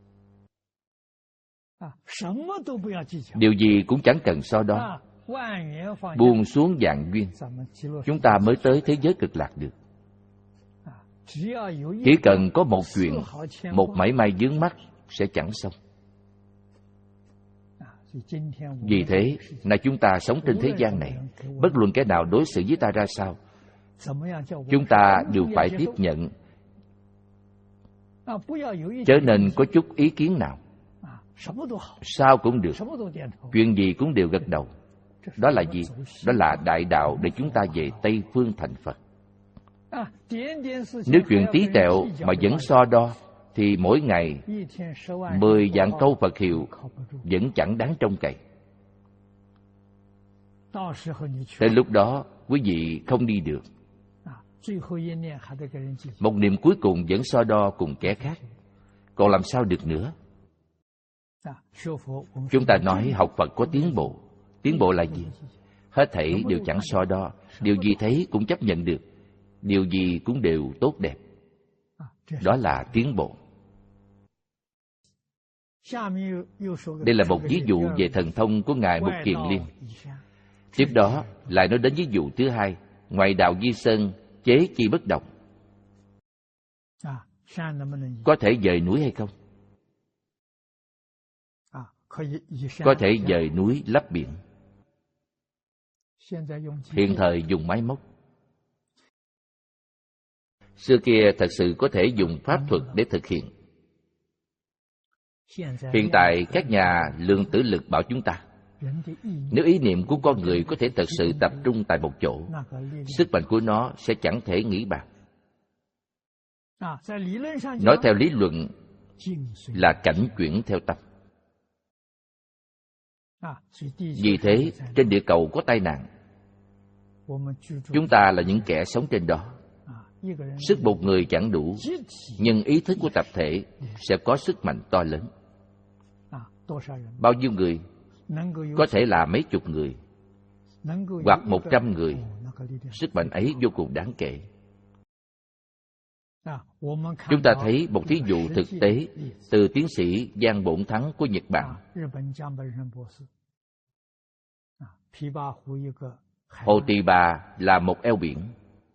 Speaker 1: Điều gì cũng chẳng cần so đo. Buông xuống vạn duyên, chúng ta mới tới thế giới cực lạc được. Chỉ cần có một chuyện, một mảy may vướng mắc sẽ chẳng xong. Vì thế, nay chúng ta sống trên thế gian này, bất luận kẻ nào đối xử với ta ra sao, chúng ta đều phải tiếp nhận, chớ nên có chút ý kiến nào. Sao cũng được, chuyện gì cũng đều gật đầu. Đó là gì? Đó là đại đạo để chúng ta về Tây Phương thành Phật. Nếu chuyện tí tẹo mà vẫn so đo, thì mỗi ngày mười vạn câu Phật hiệu vẫn chẳng đáng trông cậy. Đến lúc đó, quý vị không đi được. Một niệm cuối cùng vẫn so đo cùng kẻ khác, còn làm sao được nữa? Chúng ta nói học Phật có tiến bộ. Tiến bộ là gì? Hết thảy đều chẳng so đo, điều gì thấy cũng chấp nhận được, điều gì cũng đều tốt đẹp. Đó là tiến bộ. Đây là một ví dụ về thần thông của Ngài Mục Kiền Liên. Tiếp đó lại nói đến ví dụ thứ hai, ngoại đạo Di Sơn chế chi bất động. Có thể dời núi hay không? Có thể dời núi lấp biển. Hiện thời dùng máy móc. Xưa kia thật sự có thể dùng pháp thuật để thực hiện. Hiện tại các nhà lượng tử lực bảo chúng ta, nếu ý niệm của con người có thể thật sự tập trung tại một chỗ, sức mạnh của nó sẽ chẳng thể nghĩ bàn. Nói theo lý luận là cảnh chuyển theo tâm. Vì thế trên địa cầu có tai nạn. Chúng ta là những kẻ sống trên đó. Sức một người chẳng đủ, nhưng ý thức của tập thể sẽ có sức mạnh to lớn. Bao nhiêu người? Có thể là mấy chục người, hoặc một trăm người. Sức mạnh ấy vô cùng đáng kể. Chúng ta thấy một thí dụ thực tế từ tiến sĩ Giang Bổn Thắng của Nhật Bản. Hồ Tỳ Bà là một eo biển.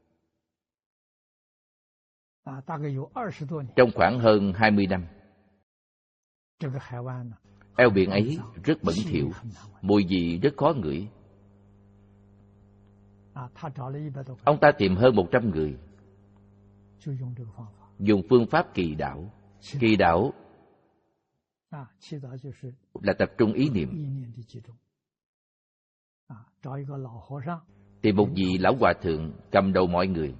Speaker 1: Trong khoảng hơn hai mươi năm, eo biển ấy rất bẩn thỉu, mùi vị rất khó ngửi. Ông ta tìm hơn một trăm người, dùng phương pháp kỳ đảo. Kỳ đảo là tập trung ý niệm. Tìm một vị lão hòa thượng cầm đầu mọi người.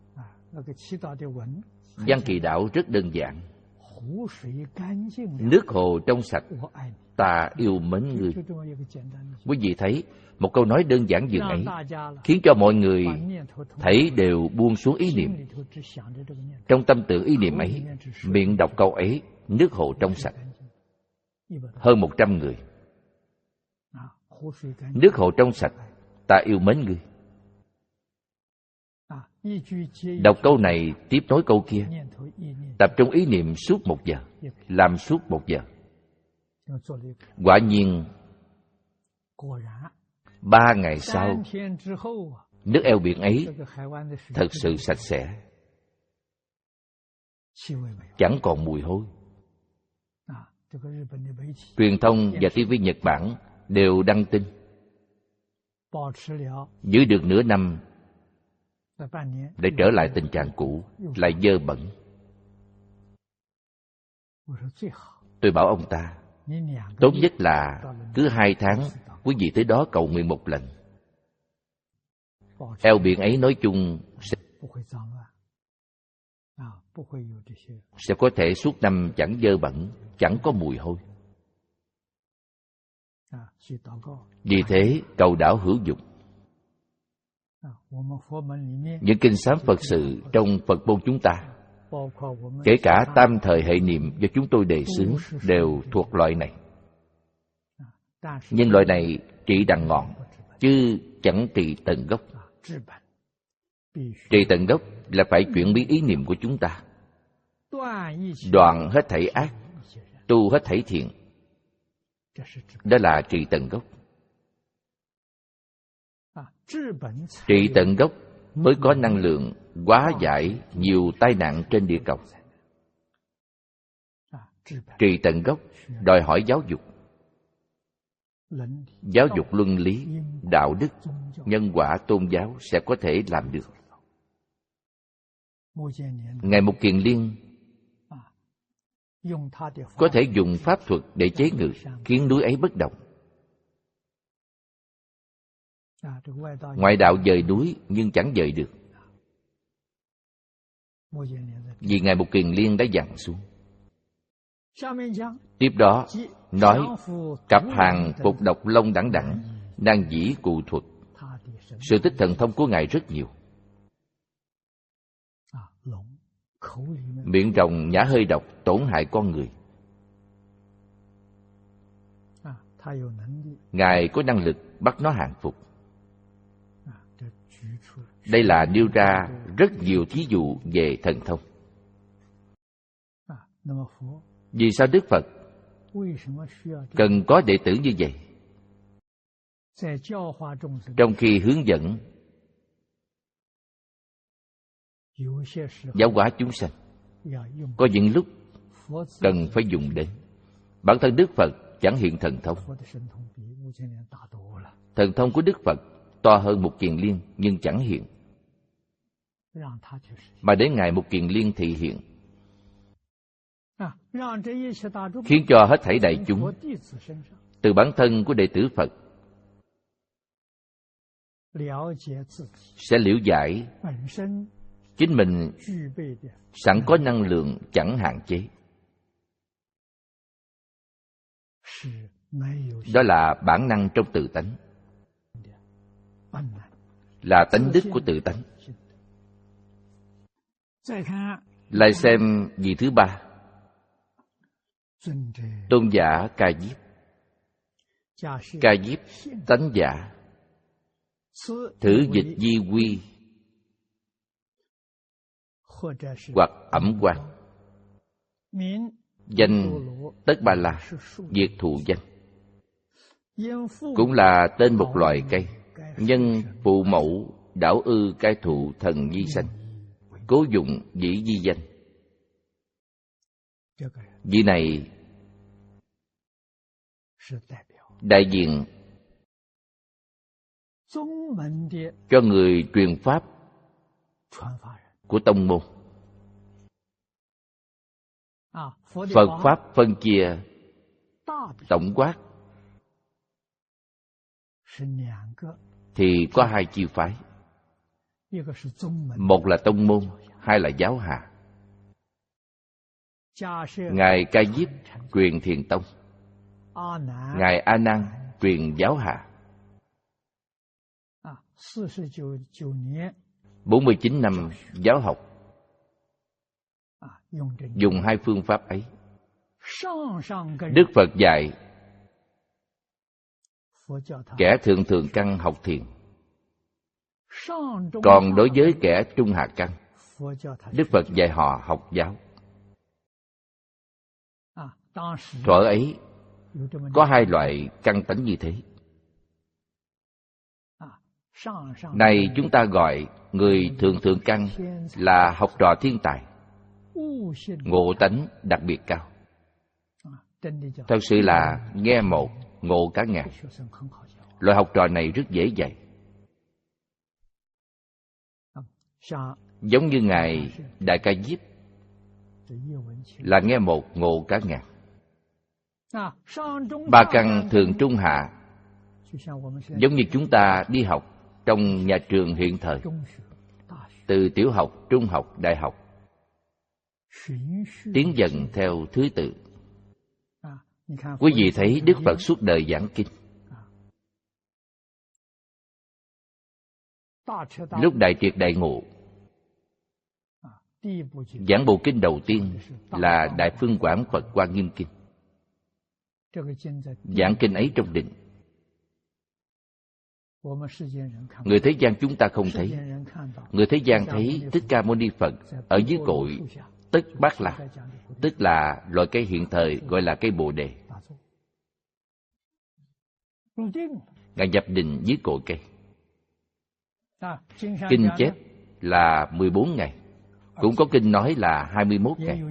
Speaker 1: Văn kỳ đảo rất đơn giản. Nước hồ trong sạch, ta yêu mến ngươi. Quý vị thấy một câu nói đơn giản dường ấy khiến cho mọi người thấy đều buông xuống ý niệm. Trong tâm tưởng ý niệm ấy, miệng đọc câu ấy, nước hồ trong sạch. Hơn một trăm người. Nước hồ trong sạch, ta yêu mến ngươi. Đọc câu này tiếp nối câu kia, tập trung ý niệm suốt một giờ, làm suốt một giờ. Quả nhiên ba ngày sau, nước eo biển ấy thật sự sạch sẽ, chẳng còn mùi hôi. Truyền thông và ti vi Nhật Bản đều đăng tin giữ được nửa năm để trở lại tình trạng cũ, lại dơ bẩn. Tôi bảo ông ta, tốt nhất là cứ hai tháng quý vị tới đó cầu nguyện một lần. Eo biển ấy nói chung sẽ, sẽ có thể suốt năm chẳng dơ bẩn, chẳng có mùi hôi. Vì thế cầu đảo hữu dụng. Những kinh sám Phật sự trong Phật môn chúng ta, kể cả tam thời hệ niệm do chúng tôi đề xướng, đều thuộc loại này. Nhưng loại này trị đằng ngọn, chứ chẳng trị tận gốc. Trị tận gốc là phải chuyển biến ý niệm của chúng ta, đoạn hết thảy ác, tu hết thảy thiện. Đó là trị tận gốc. Trị tận gốc mới có năng lượng hóa giải nhiều tai nạn trên địa cầu. Trị tận gốc đòi hỏi giáo dục. Giáo dục luân lý, đạo đức, nhân quả, tôn giáo sẽ có thể làm được. Ngài Mục Kiền Liên có thể dùng pháp thuật để chế ngự, khiến núi ấy bất động. Ngoại đạo dời núi nhưng chẳng dời được, vì Ngài Mục Kiền Liên đã dặn xuống. Tiếp đó nói cặp hàng phục độc long đẳng đẳng, nan dĩ cụ thuật. Sự tích thần thông của Ngài rất nhiều. Miệng rồng nhả hơi độc tổn hại con người. Ngài có năng lực bắt nó hàng phục. Đây là nêu ra rất nhiều thí dụ về thần thông. Vì sao Đức Phật cần có đệ tử như vậy? Trong khi hướng dẫn giáo hóa chúng sanh, có những lúc cần phải dùng đến. Bản thân Đức Phật chẳng hiện thần thông. Thần thông của Đức Phật to hơn Mục Kiền Liên nhưng chẳng hiện, mà đến ngày Mục Kiền Liên thị hiện, khiến cho hết thảy đại chúng từ bản thân của đệ tử Phật sẽ liễu giải chính mình sẵn có năng lượng chẳng hạn chế. Đó là bản năng trong tự tánh, là tánh đức của tự tánh. Lại xem vị thứ ba, tôn giả Ca Diếp. Ca Diếp tánh giả, thử dịch di quy hoặc ẩm quan, danh Tất Ba La, diệt thụ danh, cũng là tên một loài cây. Nhân phụ mẫu đảo ư cai thụ thần di sanh, cố dụng dĩ di danh. Vị này đại diện cho người truyền pháp của tông môn. Phật pháp phân chia tổng quát thì có hai chi phái. Một là tông môn, hai là giáo hạ. Ngài Ca Diếp truyền Thiền Tông, Ngài A Nan truyền giáo hạ. bốn mươi chín năm giáo học dùng hai phương pháp ấy. Đức Phật dạy kẻ thượng thượng căn học thiền, còn đối với kẻ trung hạ căn, Đức Phật dạy họ học giáo. Thuở ấy có hai loại căn tánh như thế. Này chúng ta gọi người thượng thượng căn là học trò thiên tài, ngộ tánh đặc biệt cao. Thật sự là nghe một ngộ cả ngàn. Loại học trò này rất dễ dạy. Giống như Ngài Đại Ca Diếp là nghe một ngộ cả ngàn. Ba căn thường trung hạ giống như chúng ta đi học trong nhà trường hiện thời, từ tiểu học, trung học, đại học, tiến dần theo thứ tự. Quý vị thấy Đức Phật suốt đời giảng kinh. Lúc Đại Triệt Đại Ngộ, giảng bộ kinh đầu tiên là Đại Phương Quảng Phật Hoa Nghiêm Kinh. Giảng kinh ấy trong định, người thế gian chúng ta không thấy. Người thế gian thấy Thích Ca Mâu Ni Phật ở dưới cội Tất Bát La, tức là loại cây hiện thời gọi là cây Bồ Đề. Ngài nhập định dưới cội cây. Kinh chép là mười bốn ngày, cũng có kinh nói là hai mươi mốt ngày.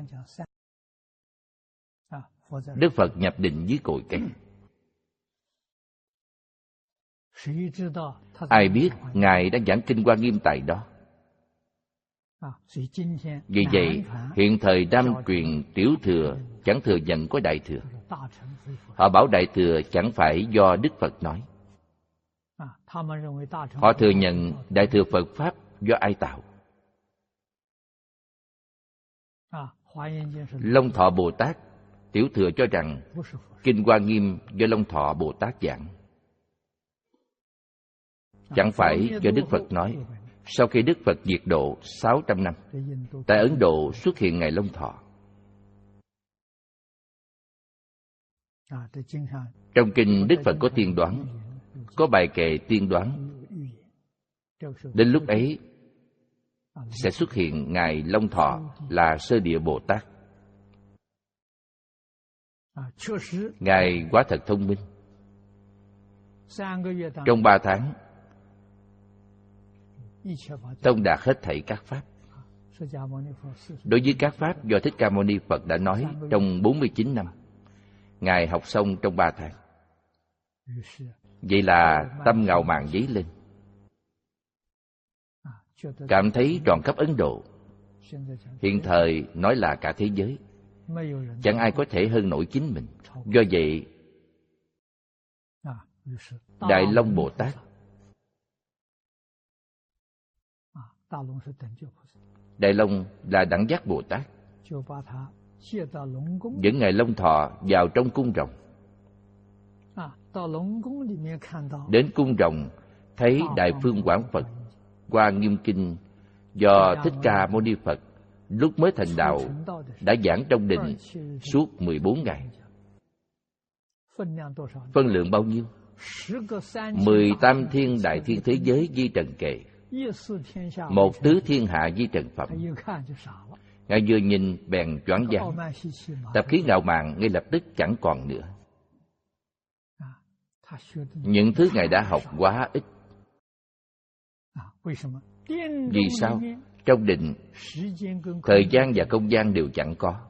Speaker 1: Đức Phật nhập định dưới cội cây. Ai biết Ngài đang giảng kinh Hoa Nghiêm tại đó. Vì vậy, hiện thời Nam truyền Tiểu Thừa chẳng thừa nhận có Đại Thừa. Họ bảo Đại Thừa chẳng phải do Đức Phật nói. Họ thừa nhận Đại Thừa Phật Pháp do ai tạo? Long Thọ Bồ Tát, Tiểu Thừa cho rằng kinh Hoa Nghiêm do Long Thọ Bồ Tát giảng, chẳng phải do Đức Phật nói. Sau khi Đức Phật diệt độ sáu trăm năm, tại Ấn Độ xuất hiện Ngài Long Thọ. Trong kinh Đức Phật có tiên đoán, có bài kệ tiên đoán. Đến lúc ấy sẽ xuất hiện Ngài Long Thọ là Sơ Địa Bồ Tát. Ngài quả thật thông minh. Trong ba tháng thông đạt hết thảy các pháp. Đối với các pháp do Thích Ca Mâu Ni Phật đã nói trong bốn mươi chín năm, Ngài học xong trong ba tháng. Vậy là tâm ngạo mạn dấy lên, cảm thấy tròn khắp Ấn Độ, hiện thời nói là cả thế giới, chẳng ai có thể hơn nổi chính mình. Do vậy, Đại Long Bồ Tát, Đại Long là Đẳng Giác Bồ Tát, dẫn Ngài Long Thọ vào trong cung rồng. Đến cung rồng thấy Đại Phương Quảng Phật Hoa Nghiêm Kinh do Thích Ca Mâu Ni Phật lúc mới thành đạo đã giảng trong đình suốt mười bốn ngày. Phân lượng bao nhiêu? Mười tam thiên đại thiên thế giới di trần kệ, một tứ thiên hạ di trần phẩm. Ngài vừa nhìn bèn choáng váng, tập khí ngạo mạn ngay lập tức chẳng còn nữa. Những thứ Ngài đã học quá ít. Vì sao? Trong định, thời gian và không gian đều chẳng có.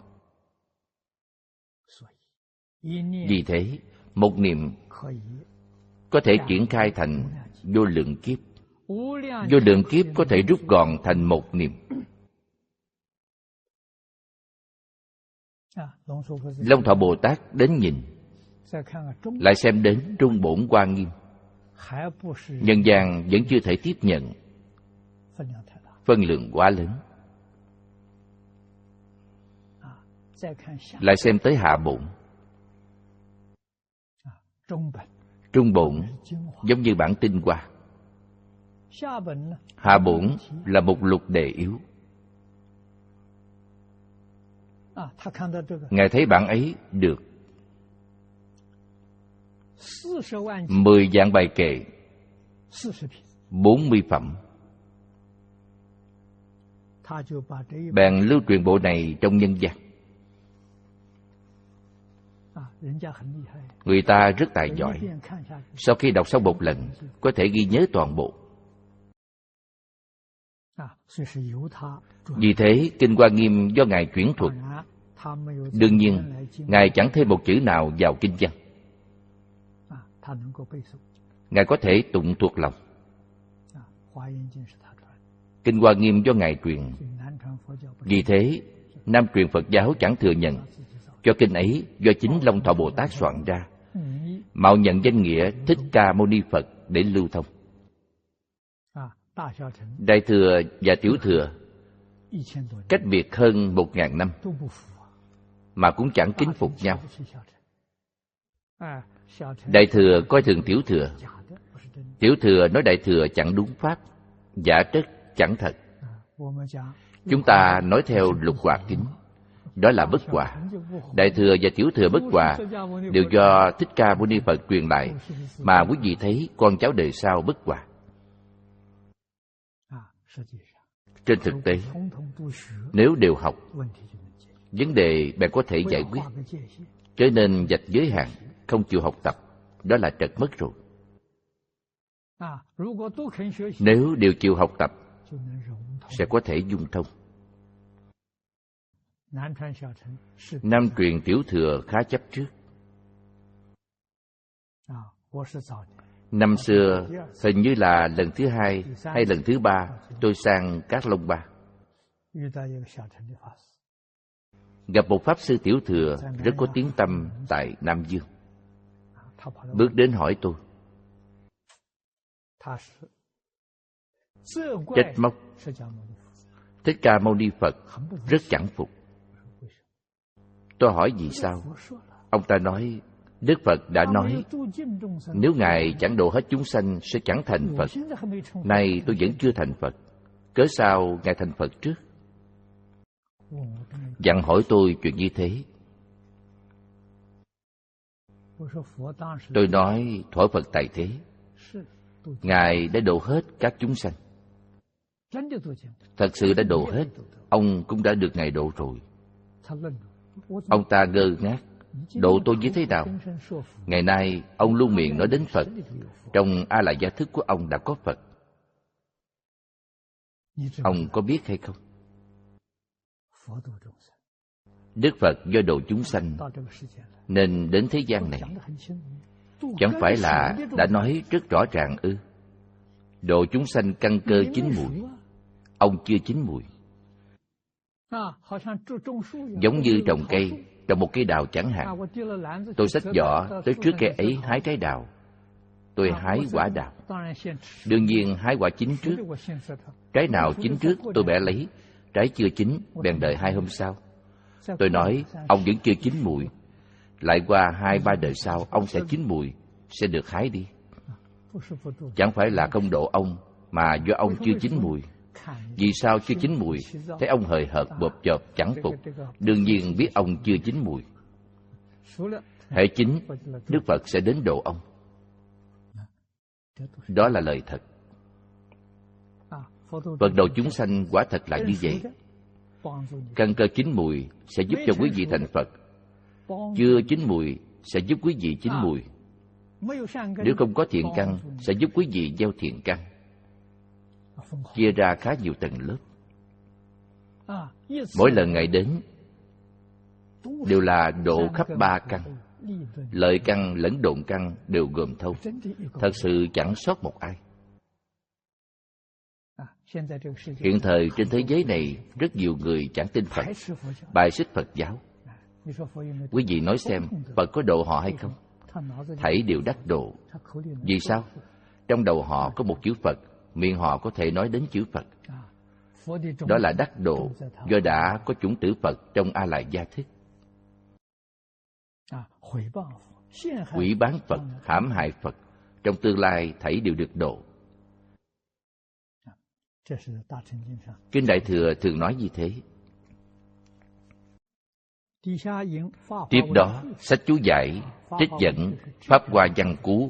Speaker 1: Vì thế, một niệm có thể triển khai thành vô lượng kiếp. Vô lượng kiếp có thể rút gọn thành một niệm. Long Thọ Bồ Tát đến nhìn, lại xem đến Trung Bổn Hoa Nghiêm. Nhân gian vẫn chưa thể tiếp nhận, phân lượng quá lớn. Lại xem tới Hạ Bổn. Trung Bổn giống như bản tinh hoa, Hạ Bổn là một lục đề yếu. Ngài thấy bản ấy được mười vạn bài kệ, bốn mươi phẩm. Bèn lưu truyền bộ này trong nhân gian. Người ta rất tài giỏi, sau khi đọc xong một lần có thể ghi nhớ toàn bộ. Vì thế Kinh Hoa Nghiêm do Ngài chuyển thuật. Đương nhiên Ngài chẳng thêm một chữ nào vào kinh văn. Ngài có thể tụng thuộc lòng. Kinh Hoa Nghiêm do Ngài truyền. Vì thế Nam truyền Phật giáo chẳng thừa nhận cho kinh ấy do chính Long Thọ Bồ Tát soạn ra, mạo nhận danh nghĩa Thích Ca Mâu Ni Phật để lưu thông. Đại thừa và tiểu thừa cách biệt hơn một ngàn năm mà cũng chẳng kính phục nhau. Đại thừa coi thường tiểu thừa, tiểu thừa nói đại thừa chẳng đúng pháp, giả trất chẳng thật. Chúng ta nói theo Lục Hòa Kính, đó là bất hòa. Đại thừa và tiểu thừa bất hòa đều do Thích Ca Mâu Ni Phật truyền lại, mà quý vị thấy con cháu đời sau bất hòa. Trên thực tế, nếu đều học, vấn đề bạn có thể giải quyết. Trở nên vạch giới hạn, không chịu học tập, đó là trật mất rồi. Nếu đều chịu học tập, sẽ có thể dung thông. Nam truyền tiểu thừa khá chấp trước. Năm xưa, hình như là lần thứ hai hay lần thứ ba, tôi sang Cát Long Ba. Gặp một Pháp Sư tiểu thừa rất có tiếng tăm tại Nam Dương. Bước đến hỏi tôi, trách móc Thích Ca Mâu Ni Phật rất chẳng phục. Tôi hỏi vì sao? Ông ta nói, Đức Phật đã nói, nếu Ngài chẳng độ hết chúng sanh sẽ chẳng thành Phật. Nay tôi vẫn chưa thành Phật, cớ sao Ngài thành Phật trước? Dặn hỏi tôi chuyện như thế. Tôi nói, thuở Phật tại thế, Ngài đã độ hết các chúng sanh. Thật sự đã độ hết, ông cũng đã được Ngài độ rồi. Ông ta ngơ ngác, độ tôi như thế nào? Ngày nay, ông luôn miệng nói đến Phật. Trong A Lại Gia Thức của ông đã có Phật. Ông có biết hay không? Đức Phật do độ chúng sanh nên đến thế gian này. Chẳng phải là đã nói rất rõ ràng ư? Độ chúng sanh căn cơ chín mùi, ông chưa chín mùi. Giống như trồng cây, trồng một cây đào chẳng hạn. Tôi xách giỏ tới trước cây ấy hái trái đào. Tôi hái quả đào. Đương nhiên hái quả chín trước. Trái nào chín trước tôi bẻ lấy, trái chưa chín bèn đợi hai hôm sau. Tôi nói ông vẫn chưa chín mùi, lại qua hai ba đời sau ông sẽ chín mùi, sẽ được hái đi. Chẳng phải là không độ ông, mà do ông chưa chín mùi. Vì sao chưa chín mùi? Thấy ông hời hợt bộp chộp chẳng phục, đương nhiên biết ông chưa chín mùi. Hễ chín, Đức Phật sẽ đến độ ông. Đó là lời thật. Phật độ chúng sanh quả thật là như vậy. Căn cơ chín mùi sẽ giúp cho quý vị thành Phật. Chưa chín mùi sẽ giúp quý vị chín mùi. Nếu không có thiện căn sẽ giúp quý vị gieo thiện căn. Chia ra khá nhiều tầng lớp. Mỗi lần Ngài đến đều là độ khắp ba căn. Lợi căn lẫn độn căn đều gồm thâu. Thật sự chẳng sót một ai. Hiện thời trên thế giới này rất nhiều người chẳng tin Phật, bài xích Phật giáo. Quý vị nói xem, Phật có độ họ hay không? Thảy đều đắc độ. Vì sao? Trong đầu họ có một chữ Phật, miệng họ có thể nói đến chữ Phật. Đó là đắc độ, do đã có chủng tử Phật trong A Lại Gia Thức. Quỷ bán Phật, hãm hại Phật, trong tương lai thảy đều được độ. Kinh Đại Thừa thường nói như thế. Tiếp đó, sách chú giải trích dẫn Pháp Hoa Văn Cú.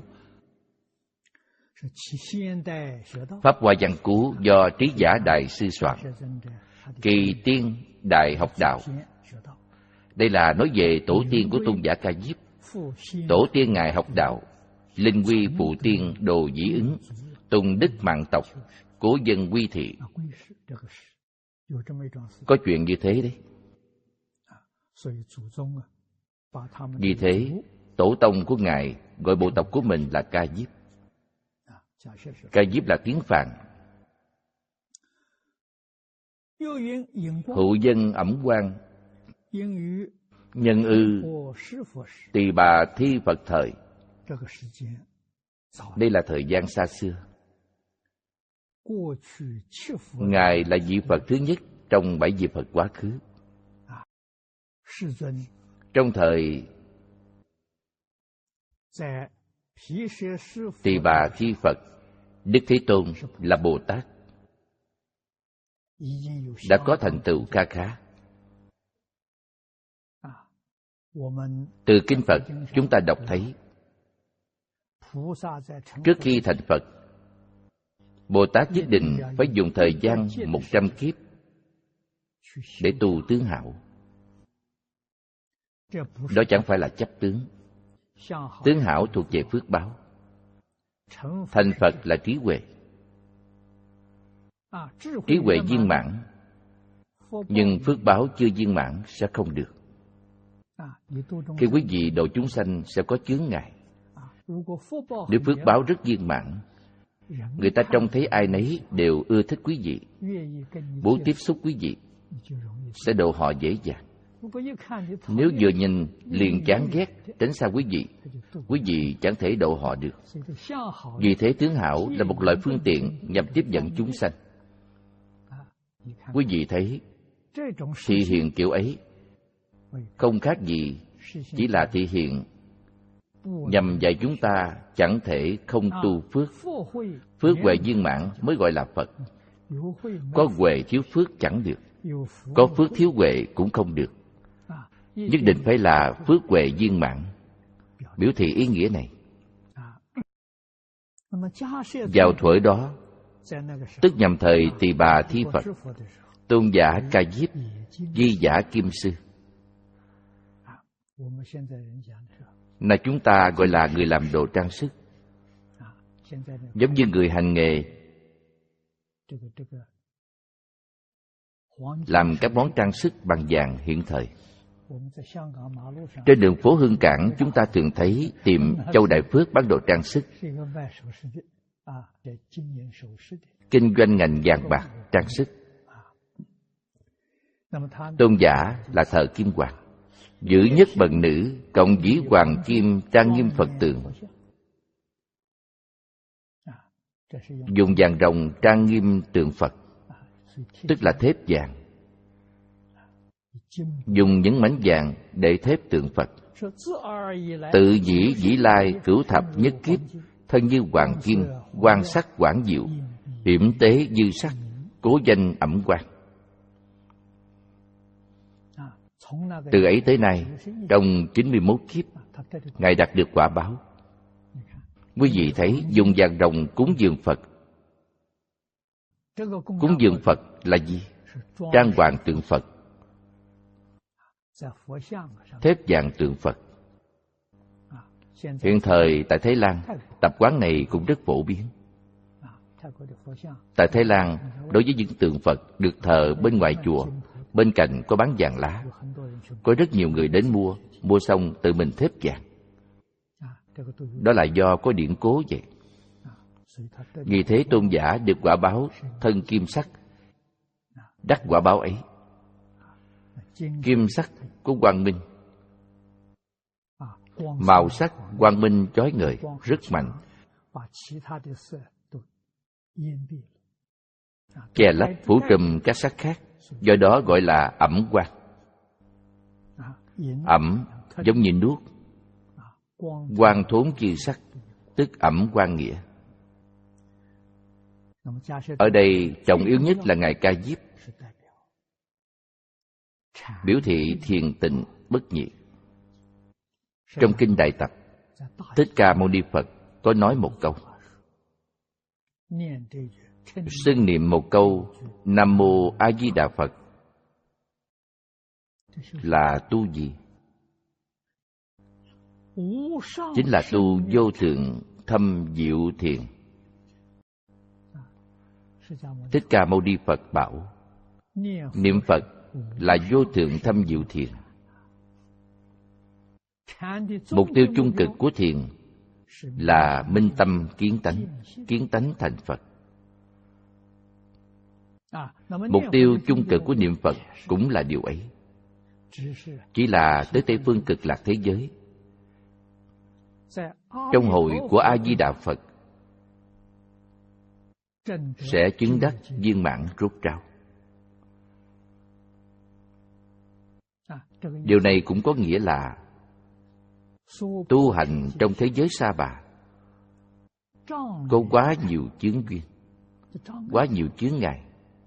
Speaker 1: Pháp Hoa Văn Cú do Trí Giả Đại Sư soạn. Kỳ Tiên Đại Học Đạo. Đây là nói về tổ tiên của tôn giả Ca Diếp. Tổ tiên Ngài học đạo, linh quy phụ tiên Đồ Dĩ Ứng, tùng đức mạng tộc, cố dân quy thị. Có chuyện như thế đấy. Vì thế, tổ tông của Ngài gọi bộ tộc của mình là Ca Diếp. Ca Diếp là tiếng Phạn. Hữu dân ẩm quan, nhân ư tỳ bà thi Phật thời. Đây là thời gian xa xưa. Ngài là vị Phật thứ nhất trong bảy vị Phật quá khứ. Trong thời Tỳ Bà Thi Phật, Đức Thế Tôn là Bồ Tát, đã có thành tựu kha khá. Từ kinh Phật chúng ta đọc thấy, trước khi thành Phật, Bồ Tát nhất định phải dùng thời gian một trăm kiếp để tu tướng hảo. Đó chẳng phải là chấp tướng. Tướng hảo thuộc về phước báo. Thành Phật là trí huệ. Trí huệ viên mãn, nhưng phước báo chưa viên mãn sẽ không được. Khi quý vị độ chúng sanh sẽ có chướng ngại. Nếu phước báo rất viên mãn, người ta trông thấy ai nấy đều ưa thích quý vị, muốn tiếp xúc quý vị, sẽ độ họ dễ dàng. Nếu vừa nhìn liền chán ghét, tránh xa quý vị, quý vị chẳng thể độ họ được. Vì thế tướng hảo là một loại phương tiện nhằm tiếp dẫn chúng sanh. Quý vị thấy, thị hiện kiểu ấy không khác gì chỉ là thị hiện nhằm dạy chúng ta chẳng thể không tu phước. Phước huệ viên mãn mới gọi là Phật. Có huệ thiếu phước chẳng được, có phước thiếu huệ cũng không được. Nhất định phải là phước huệ viên mãn, biểu thị ý nghĩa này. Vào thuở đó, tức nhằm thời Tỳ Bà Thi Phật, tôn giả Ca Diếp, Di Giả Kim Sư, là chúng ta gọi là người làm đồ trang sức, giống như người hành nghề làm các món trang sức bằng vàng hiện thời. Trên đường phố Hương Cảng, chúng ta thường thấy tiệm Châu Đại Phước bán đồ trang sức, kinh doanh ngành vàng bạc trang sức. Tôn giả là thờ kim hoàng, giữ nhất bần nữ, cộng dĩ hoàng kim trang nghiêm Phật tượng, dùng vàng rồng trang nghiêm tượng Phật, tức là thép vàng, dùng những mảnh vàng để thép tượng Phật. Tự dĩ dĩ lai cửu thập nhất kiếp, thân như hoàng kim, quan sắc quảng diệu, hiểm tế dư sắc, cố danh ẩm quang. Từ ấy tới nay, trong chín mươi mốt kiếp, Ngài đạt được quả báo. Quý vị thấy dùng vàng rồng cúng dường Phật. Cúng dường Phật là gì? Trang hoàng tượng Phật, thép vàng tượng Phật. Hiện thời tại Thái Lan, tập quán này cũng rất phổ biến. Tại Thái Lan, đối với những tượng Phật được thờ bên ngoài chùa, bên cạnh có bán vàng lá. Có rất nhiều người đến mua, mua xong tự mình thép vàng. Đó là do có điển cố vậy. Vì thế tôn giả được quả báo thân kim sắc, đắc quả báo ấy. Kim sắc của quang minh, màu sắc quang minh chói ngời, rất mạnh, che lấp phủ trùm các sắc khác, do đó gọi là ẩm quang. Ẩm giống như nước, quang thốn chư sắc, tức ẩm quang nghĩa. Ở đây trọng yếu nhất là Ngài Ca Diếp, biểu thị thiền tịnh bất nhiệt. Trong kinh Đại Tập, Thích Ca Mâu Ni Phật có nói một câu, xưng niệm một câu Nam Mô A Di Đà Phật là tu gì? Chính là tu vô thượng thâm diệu thiền. Thích Ca Mâu Ni Phật bảo niệm Phật là vô thượng thâm diệu thiền. Mục tiêu trung cực của thiền là minh tâm kiến tánh, kiến tánh thành Phật. Mục tiêu trung cực của niệm Phật cũng là điều ấy. Chỉ là tới Tây Phương Cực Lạc thế giới, trong hội của A Di Đà Phật, sẽ chứng đắc viên mãn rốt ráo. Điều này cũng có nghĩa là tu hành trong thế giới sa bà có quá nhiều chướng duyên, quá nhiều chướng ngại.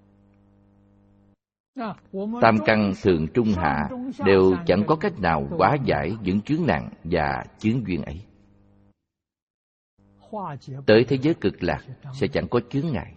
Speaker 1: Tam căn thường trung hạ đều chẳng có cách nào hóa giải những chướng nặng và chướng duyên ấy. Tới thế giới cực lạc sẽ chẳng có chướng ngại.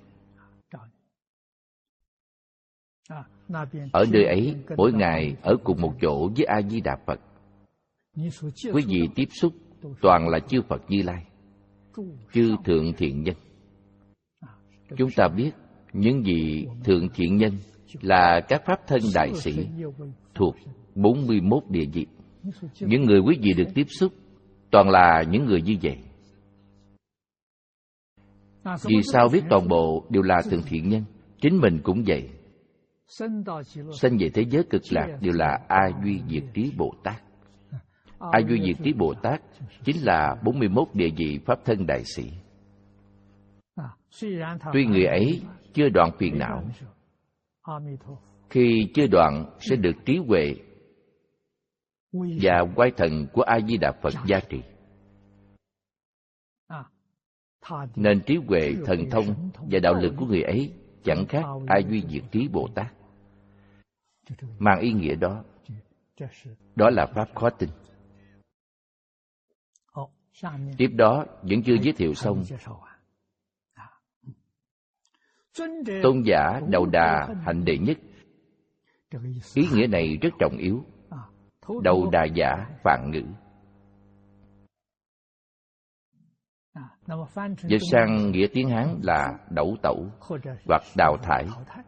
Speaker 1: Ở nơi ấy, mỗi ngày ở cùng một chỗ với A Di Đà Phật, quý vị tiếp xúc toàn là chư Phật Như Lai, chư thượng thiện nhân. Chúng ta biết những vị thượng thiện nhân là các pháp thân đại sĩ thuộc bốn mươi mốt địa vị. Những người quý vị được tiếp xúc toàn là những người như vậy. Vì sao biết toàn bộ đều là thượng thiện nhân? Chính mình cũng vậy. Sanh về thế giới cực lạc đều là A Duy Diệt Trí Bồ Tát. A Duy Diệt Trí Bồ Tát chính là bốn mươi mốt địa vị pháp thân đại sĩ. Tuy người ấy chưa đoạn phiền não, khi chưa đoạn sẽ được trí huệ và oai thần của A Di Đà Phật gia trì. Nên trí huệ, thần thông và đạo lực của người ấy chẳng khác A Duy Diệt Trí Bồ Tát. Mang ý nghĩa đó, đó là pháp khó tin. Tiếp đó vẫn chưa giới thiệu xong, Tôn giả đầu đà hạnh đệ nhất. Ý nghĩa này rất trọng yếu. Đầu đà giả Phạn ngữ. Dịch sang nghĩa tiếng Hán là đẩu tẩu hoặc đào thải.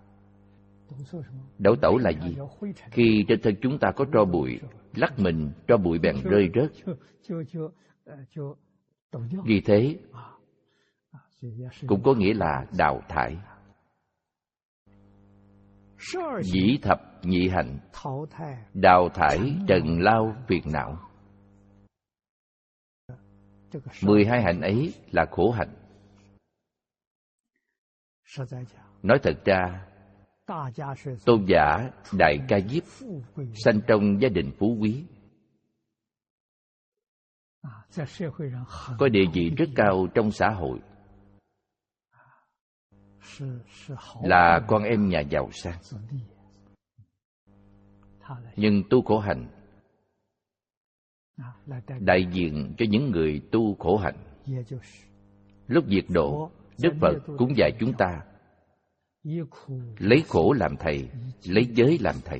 Speaker 1: Đẩu tẩu là gì? Khi trên thân chúng ta có tro bụi, lắc mình, tro bụi bèn rơi rớt. Vì thế, cũng có nghĩa là đào thải. Dĩ thập nhị hạnh, đào thải trần lao phiền não. Mười hai hạnh ấy là khổ hạnh. Nói thật ra, tôn giả Đại Ca Diếp sanh trong gia đình phú quý, có địa vị rất cao trong xã hội, là con em nhà giàu sang. Nhưng tu khổ hạnh, đại diện cho những người tu khổ hạnh. Lúc diệt độ, Đức Phật cũng dạy chúng ta lấy khổ làm thầy, lấy giới làm thầy.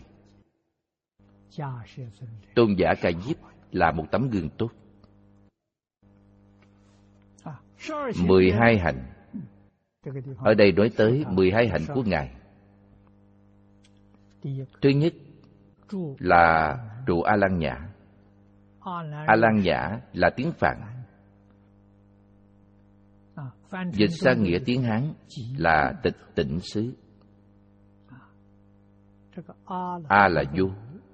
Speaker 1: Tôn giả Ca Diếp là một tấm gương tốt. Mười hai hạnh, ở đây nói tới mười hai hạnh của Ngài. Thứ nhất là trụ A Lan Nhã. A Lan Nhã là tiếng Phạn, dịch sang nghĩa tiếng Hán là tịch tịnh xứ. A là vô,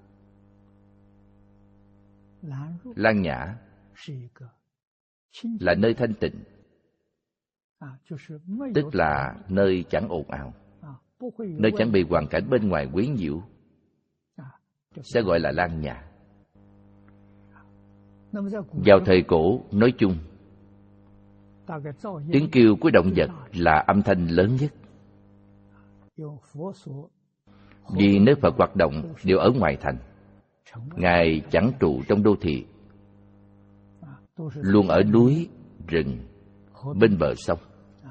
Speaker 1: Lan Nhã là nơi thanh tịnh, tức là nơi chẳng ồn ào, nơi chẳng bị hoàn cảnh bên ngoài quấy nhiễu, sẽ gọi là Lan Nhã. Vào thời cổ nói chung, tiếng kêu của động vật là âm thanh lớn nhất. Vì nơi Phật hoạt động đều ở ngoài thành, Ngài chẳng trụ trong đô thị, luôn ở núi, rừng, bên bờ sông.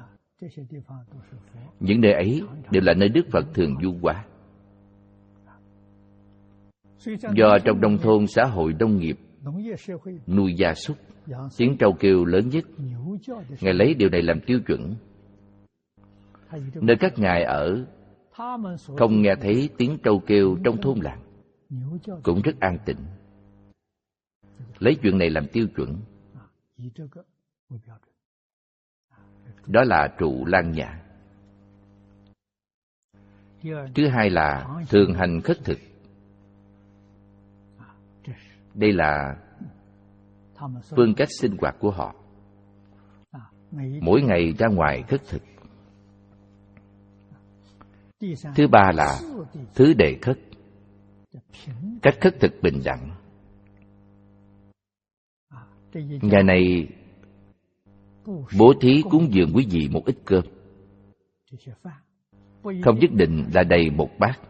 Speaker 1: Những nơi ấy đều là nơi Đức Phật thường du hóa. Do trong nông thôn xã hội nông nghiệp, nuôi gia súc, tiếng trâu kêu lớn nhất, Ngài lấy điều này làm tiêu chuẩn. Nơi các Ngài ở, không nghe thấy tiếng trâu kêu trong thôn làng, cũng rất an tĩnh. Lấy chuyện này làm tiêu chuẩn. Đó là trụ Lan Nhã. Thứ hai là thường hành khất thực. Đây là phương cách sinh hoạt của họ. Mỗi ngày ra ngoài khất thực. Thứ ba là thứ đệ khất. Cách khất thực bình đẳng. Ngày này bố thí cúng dường quý vị một ít cơm, không nhất định là đầy một bát.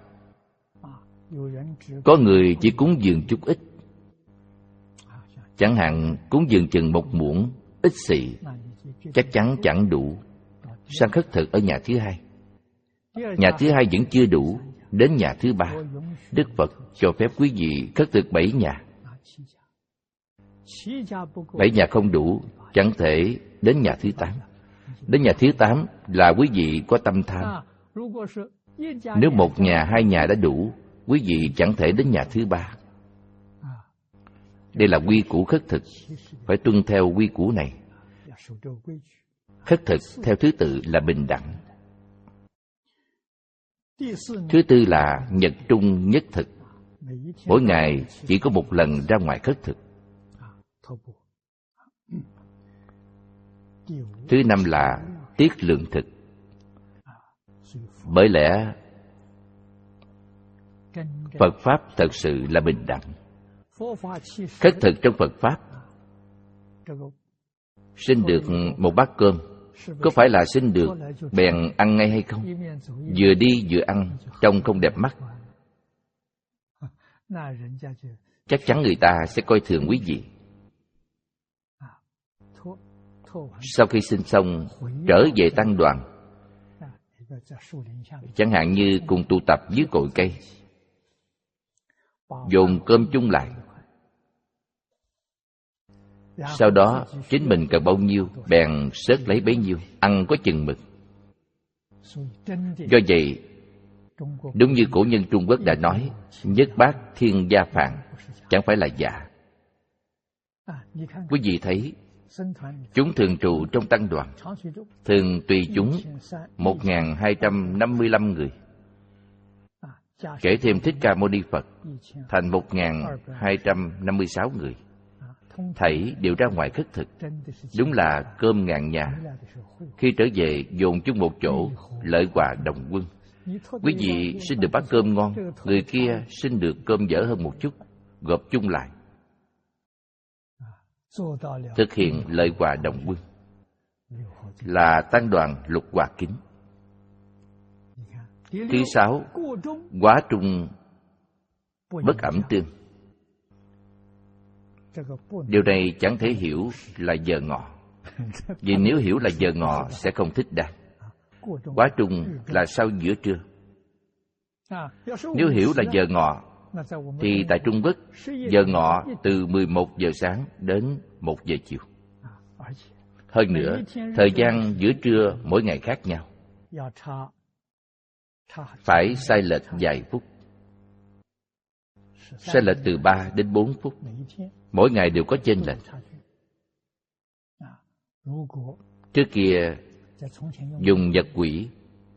Speaker 1: Có người chỉ cúng dường chút ít, chẳng hạn cúng dường chừng một muỗng ít xị, chắc chắn chẳng đủ. Sang khất thực ở nhà thứ hai. Nhà thứ hai vẫn chưa đủ, đến nhà thứ ba, Đức Phật cho phép quý vị khất thực bảy nhà. Bảy nhà không đủ, chẳng thể đến nhà thứ tám. Đến nhà thứ tám là quý vị có tâm tham. Nếu một nhà, hai nhà đã đủ, quý vị chẳng thể đến nhà thứ ba. Đây là quy củ khất thực, phải tuân theo quy củ này. Khất thực theo thứ tự là bình đẳng. Thứ tư là nhật trung nhất thực. Mỗi ngày chỉ có một lần ra ngoài khất thực. Thứ năm là tiết lượng thực. Bởi lẽ Phật Pháp thật sự là bình đẳng. Khất thực trong Phật Pháp, xin được một bát cơm, có phải là xin được bèn ăn ngay hay không? Vừa đi vừa ăn, trông không đẹp mắt. Chắc chắn người ta sẽ coi thường quý vị. Sau khi xin xong, trở về tăng đoàn, Chẳng hạn như cùng tụ tập dưới cội cây, dồn cơm chung lại. Sau đó chính mình cần bao nhiêu bèn xớt lấy bấy nhiêu, ăn có chừng mực. Do vậy, đúng như cổ nhân Trung Quốc đã nói, nhất bát thiên gia phạn, chẳng phải là giả. Quý vị thấy, chúng thường trụ trong tăng đoàn, thường tùy chúng một nghìn hai trăm năm mươi lăm người. Kể thêm Thích Ca Mâu Ni Phật, thành một nghìn hai trăm năm mươi sáu người. Thảy đều ra ngoài khất thực, đúng là cơm ngàn nhà. Khi trở về dồn chung một chỗ, lợi hòa đồng quân. Quý vị xin được bát cơm ngon, người kia xin được cơm dở hơn một chút, gộp chung lại, thực hiện lợi hòa đồng quân, là tăng đoàn lục hòa kính. Thứ sáu, quá trung bất ẩm tương. Điều này chẳng thể hiểu là giờ ngọ, vì nếu hiểu là giờ ngọ sẽ không thích đạt. Quá trung là sau giữa trưa. Nếu hiểu là giờ ngọ, thì tại Trung Quốc, giờ ngọ từ mười một giờ sáng đến một giờ chiều. Hơn nữa, thời gian giữa trưa mỗi ngày khác nhau, phải sai lệch vài phút. Sai lệch từ ba đến bốn phút. Mỗi ngày đều có chênh lệch. Trước kia dùng nhật quỹ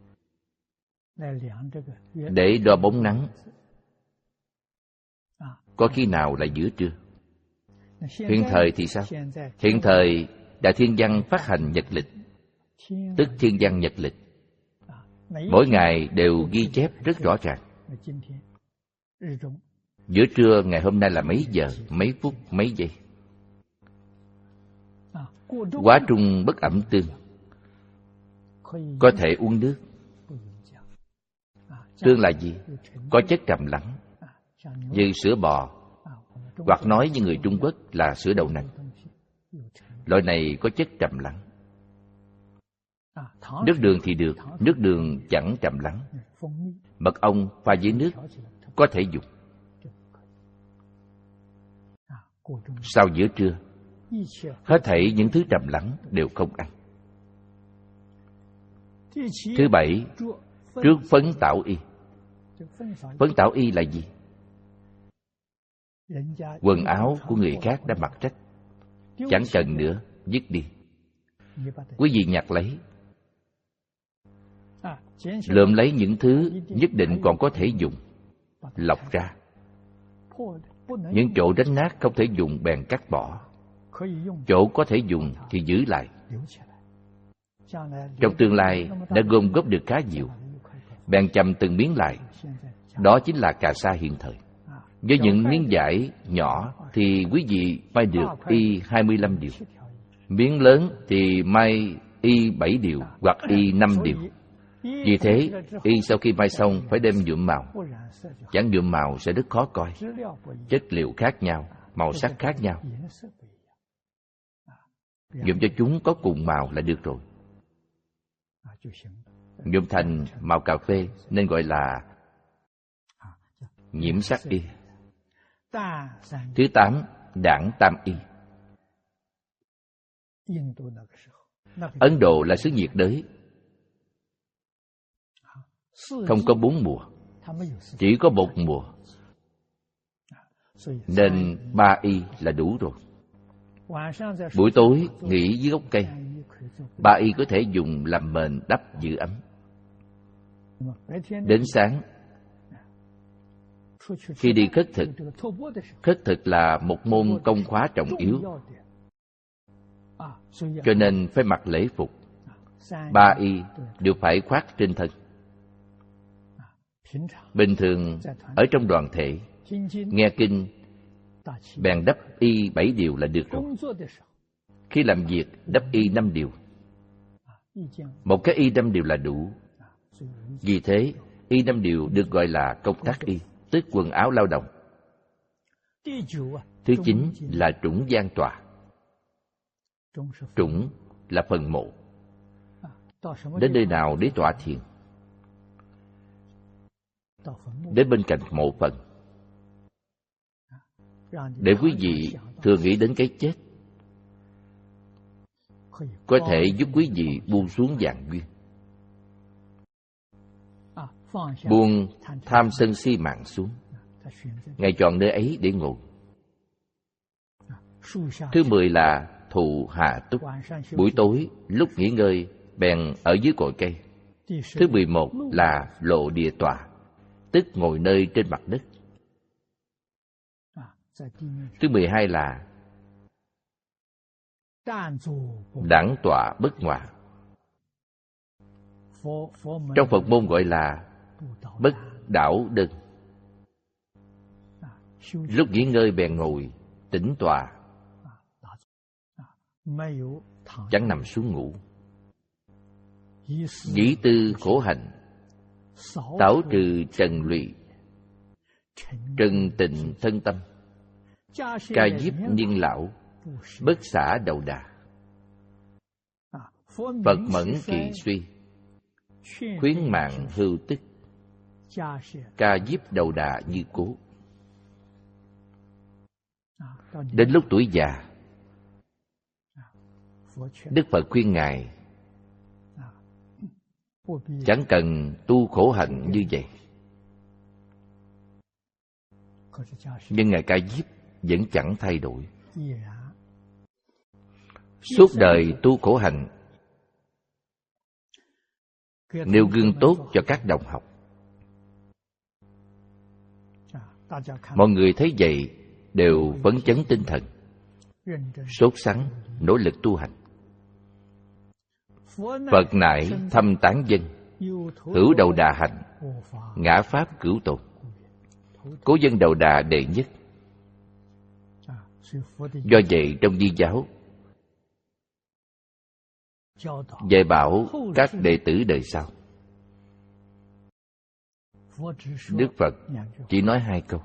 Speaker 1: để đo bóng nắng, có khi nào là giữa trưa. Hiện thời thì sao? Hiện thời Đại Thiên Văn phát hành nhật lịch, tức Thiên Văn nhật lịch. Mỗi ngày đều ghi chép rất rõ ràng. Giữa trưa ngày hôm nay là mấy giờ, mấy phút, mấy giây. Quá trung bất ẩm tương, có thể uống nước. Tương là gì? Có chất trầm lắng, như sữa bò, hoặc nói như người Trung Quốc là sữa đậu nành. Loại này có chất trầm lắng. Nước đường thì được, nước đường chẳng trầm lắng. Mật ong pha với nước có thể dùng. Sau giữa trưa, hết thảy những thứ trầm lắng đều không ăn. Thứ bảy, trước phấn tảo y. Phấn tảo y là gì? Quần áo của người khác đã mặc rách, chẳng cần nữa, dứt đi. Quý vị nhặt lấy, lượm lấy những thứ nhất định còn có thể dùng, lọc ra. Những chỗ đánh nát không thể dùng bèn cắt bỏ, chỗ có thể dùng thì giữ lại. Trong tương lai đã gom góp được khá nhiều, bèn chầm từng miếng lại. Đó chính là cà sa hiện thời. Với những miếng vải nhỏ thì quý vị may được y hai mươi lăm điều. Miếng lớn thì may y bảy điều hoặc y năm điều. Vì thế, y sau khi may xong phải đem nhuộm màu. Chẳng nhuộm màu sẽ rất khó coi. Chất liệu khác nhau, màu sắc khác nhau. Nhuộm cho chúng có cùng màu là được rồi. Nhuộm thành màu cà phê nên gọi là nhiễm sắc y. Thứ tám, đảng tam y. Ấn Độ là xứ nhiệt đới, không có bốn mùa, chỉ có một mùa, nên ba y là đủ rồi. Buổi tối nghỉ dưới gốc cây, ba y có thể dùng làm mền đắp giữ ấm. Đến sáng, khi đi khất thực, khất thực là một môn công khóa trọng yếu, cho nên phải mặc lễ phục. Ba y đều phải khoác trên thân. Bình thường ở trong đoàn thể, nghe kinh bèn đắp y bảy điều là được rồi. Khi làm việc đắp y năm điều. Một cái y năm điều là đủ. Vì thế, y năm điều được gọi là công tác y, tức quần áo lao động. Thứ chín là trũng gian tọa. Trũng là phần mộ. Đến nơi nào để tọa thiền? đến bên cạnh mộ phần, để quý vị thường nghĩ đến cái chết, có thể giúp quý vị buông xuống vạn duyên, buông tham sân si mạng xuống. Ngài chọn nơi ấy để ngồi. Thứ mười là thụ hạ túc. Buổi tối lúc nghỉ ngơi bèn ở dưới cội cây. Thứ mười một là lộ địa tọa, tức ngồi nơi trên mặt đất. Thứ mười hai là đẳng tọa bất ngoại. Trong Phật môn gọi là bất đảo đơn. Lúc nghỉ ngơi bèn ngồi tĩnh tọa, chẳng nằm xuống ngủ. Dĩ tư khổ hạnh, tảo trừ trần lụy, trần tịnh thân tâm, ca diếp niên lão, bất xả đầu đà. Phật mẫn kỳ suy, khuyến mạng hưu tức, ca diếp đầu đà như cố. Đến lúc tuổi già, Đức Phật khuyên Ngài chẳng cần tu khổ hạnh như vậy. Nhưng Ngài Ca Diếp vẫn chẳng thay đổi. Suốt đời tu khổ hạnh, nêu gương tốt cho các đồng học. Mọi người thấy vậy đều phấn chấn tinh thần, sốt sắng, nỗ lực tu hành. Phật nại thâm tán dân, hữu đầu đà hành, ngã pháp cửu tồn. Cố dân đầu đà đệ nhất. Do vậy trong Di giáo dạy bảo các đệ tử đời sau, Đức Phật chỉ nói hai câu: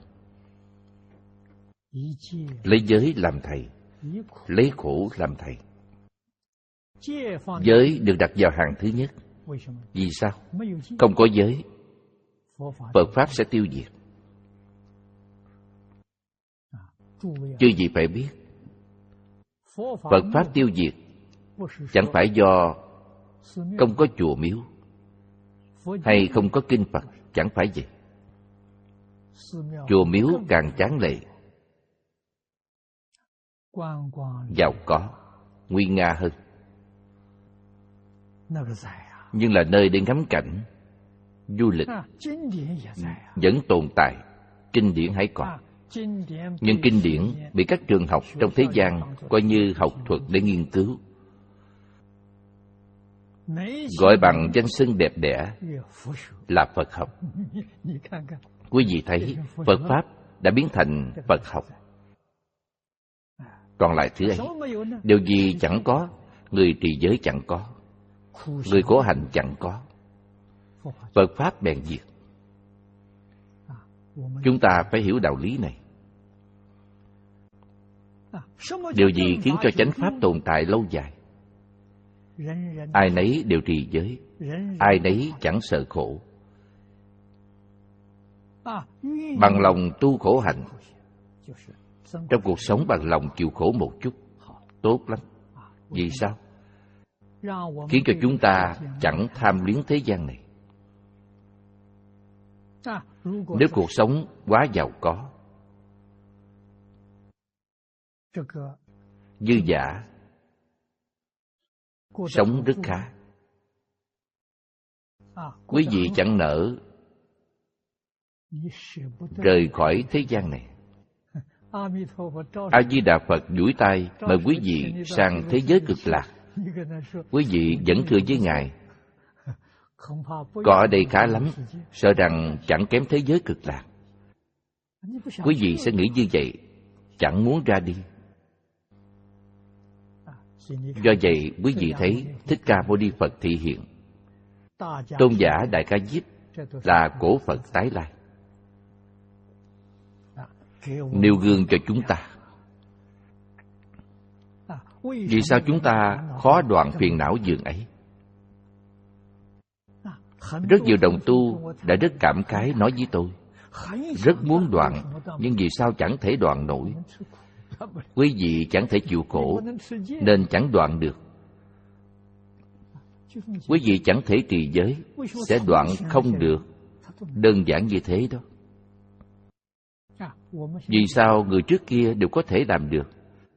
Speaker 1: lấy giới làm thầy, lấy khổ làm thầy. Giới được đặt vào hàng thứ nhất. Vì sao? Không có giới, Phật Pháp sẽ tiêu diệt. Chư gì phải biết, Phật Pháp tiêu diệt chẳng phải do không có chùa miếu hay không có kinh Phật, chẳng phải vậy. Chùa miếu càng tráng lệ, giàu có, nguy nga hơn, nhưng là nơi để ngắm cảnh, du lịch vẫn tồn tại. Kinh điển hãy còn, nhưng kinh điển bị các trường học trong thế gian coi như học thuật để nghiên cứu, gọi bằng danh xưng đẹp đẽ là Phật học. Quý vị thấy Phật Pháp đã biến thành Phật học. Còn lại thứ ấy, điều gì chẳng có? Người trì giới chẳng có, người khổ hạnh chẳng có, Phật Pháp bèn diệt. Chúng ta phải hiểu đạo lý này. Điều gì khiến cho chánh Pháp tồn tại lâu dài? Ai nấy đều trì giới, ai nấy chẳng sợ khổ. Bằng lòng tu khổ hạnh, trong cuộc sống bằng lòng chịu khổ một chút, tốt lắm. Vì sao? Khiến cho chúng ta chẳng tham luyến thế gian này. Nếu cuộc sống quá giàu có, dư dả, sống rất khá, quý vị chẳng nỡ rời khỏi thế gian này. A Di Đà Phật duỗi tay mời quý vị sang thế giới cực lạc. Quý vị vẫn thưa với Ngài: có ở đây khá lắm, sợ rằng chẳng kém thế giới cực lạc. Quý vị sẽ nghĩ như vậy, chẳng muốn ra đi. Do vậy, quý vị thấy Thích Ca Mâu Ni Phật thị hiện, tôn giả Đại Ca Diếp là cổ Phật tái lai, nêu gương cho chúng ta. Vì sao chúng ta khó đoạn phiền não giường ấy? Rất nhiều đồng tu đã rất cảm khái nói với tôi, rất muốn đoạn, nhưng vì sao chẳng thể đoạn nổi. Quý vị chẳng thể chịu khổ, nên chẳng đoạn được. Quý vị chẳng thể trì giới, sẽ đoạn không được. Đơn giản như thế đó. Vì sao người trước kia đều có thể làm được,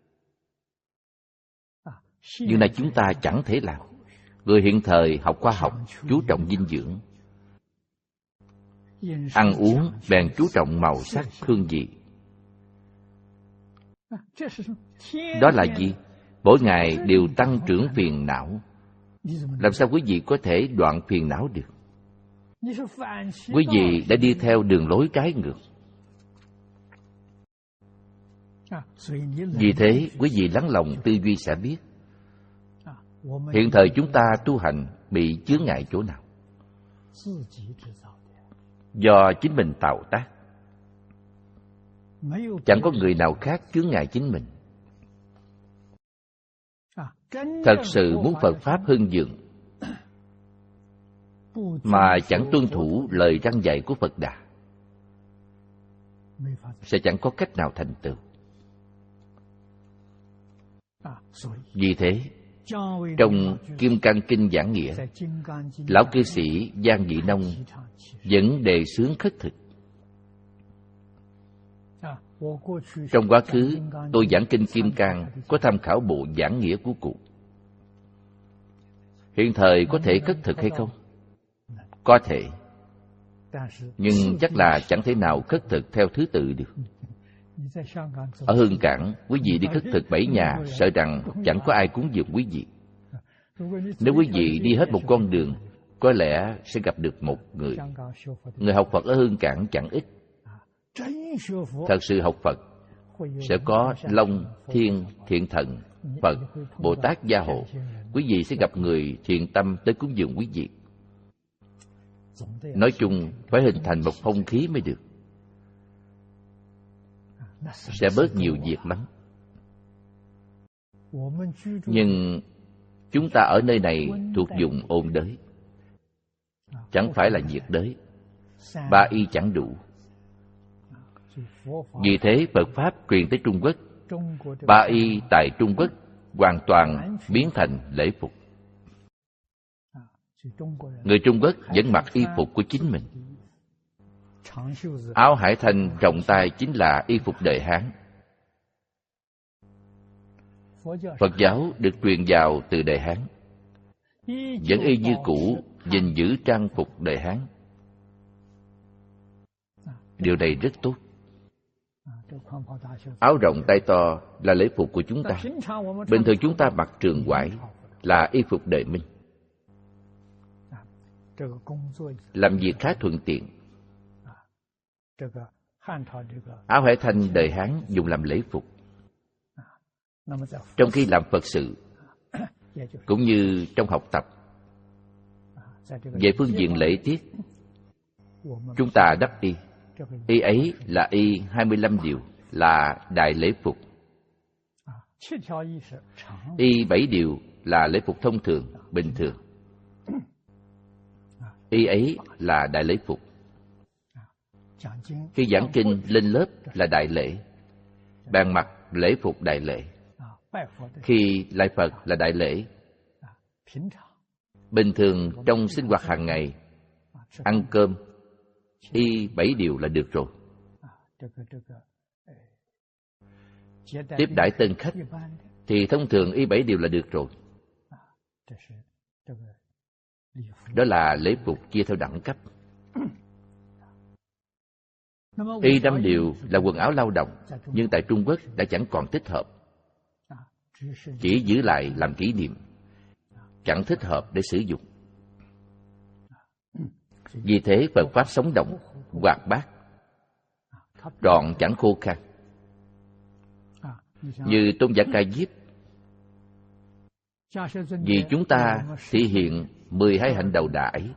Speaker 1: nhưng nay chúng ta chẳng thể làm? Người hiện thời học khoa học chú trọng dinh dưỡng, ăn uống bèn chú trọng màu sắc, hương vị. Đó là gì? Mỗi ngày đều tăng trưởng phiền não. Làm sao quý vị có thể đoạn phiền não được? Quý vị đã đi theo đường lối trái ngược. Vì thế, quý vị lắng lòng tư duy sẽ biết, hiện thời chúng ta tu hành bị chướng ngại chỗ nào? Do chính mình tạo tác. Chẳng có người nào khác chướng ngại chính mình. Thật sự muốn Phật Pháp hưng vượng mà chẳng tuân thủ lời răn dạy của Phật Đà, sẽ chẳng có cách nào thành tựu. Vì thế, trong Kim Cang Kinh giảng nghĩa, lão cư sĩ Giang Dị Nông vẫn đề xướng khất thực. Trong quá khứ, tôi giảng kinh Kim Cang có tham khảo bộ giảng nghĩa của cụ. Hiện thời có thể khất thực hay không? Có thể, nhưng chắc là chẳng thể nào khất thực theo thứ tự được. Ở Hương Cảng, quý vị đi khất thực bảy nhà, sợ rằng chẳng có ai cúng dường quý vị. Nếu quý vị đi hết một con đường, có lẽ sẽ gặp được một người. Người học Phật ở Hương Cảng chẳng ít. Thật sự học Phật sẽ có Long, Thiên, Thiện Thần, Phật, Bồ Tát gia hộ. Quý vị sẽ gặp người thiện tâm tới cúng dường quý vị. Nói chung, phải hình thành một phong khí mới được. Sẽ bớt nhiều việc lắm. Nhưng chúng ta ở nơi này thuộc vùng ôn đới, chẳng phải là nhiệt đới. Ba y chẳng đủ. Vì thế Phật Pháp truyền tới Trung Quốc, ba y tại Trung Quốc hoàn toàn biến thành lễ phục. Người Trung Quốc vẫn mặc y phục của chính mình. Áo hải thanh rộng tay chính là y phục đời Hán. Phật giáo được truyền vào từ đời Hán, vẫn y như cũ, gìn giữ trang phục đời Hán. Điều này rất tốt. Áo rộng tay to là lễ phục của chúng ta. Bình thường chúng ta mặc trường quải là y phục đời Minh. Làm việc khá thuận tiện. Áo hải thanh đời Hán dùng làm lễ phục. Trong khi làm Phật sự, cũng như trong học tập, về phương diện lễ tiết, chúng ta đắp y. Y ấy là y hai mươi lăm điều, là đại lễ phục. Y bảy điều là lễ phục thông thường, bình thường. Y ấy là đại lễ phục. Khi giảng kinh lên lớp là đại lễ, bàn mặc lễ phục đại lễ. Khi lại Phật là đại lễ. Bình thường trong sinh hoạt hàng ngày, ăn cơm, y bảy điều là được rồi. Tiếp đãi tân khách thì thông thường y bảy điều là được rồi. Đó là lễ phục chia theo đẳng cấp. Y năm điều là quần áo lao động, nhưng tại Trung Quốc đã chẳng còn thích hợp. Chỉ giữ lại làm kỷ niệm, chẳng thích hợp để sử dụng. Vì thế Phật Pháp sống động, hoạt bát, trọn chẳng khô khan. Như tôn giả Ca Diếp, vì chúng ta thể hiện mười hai hạnh đầu đà ấy,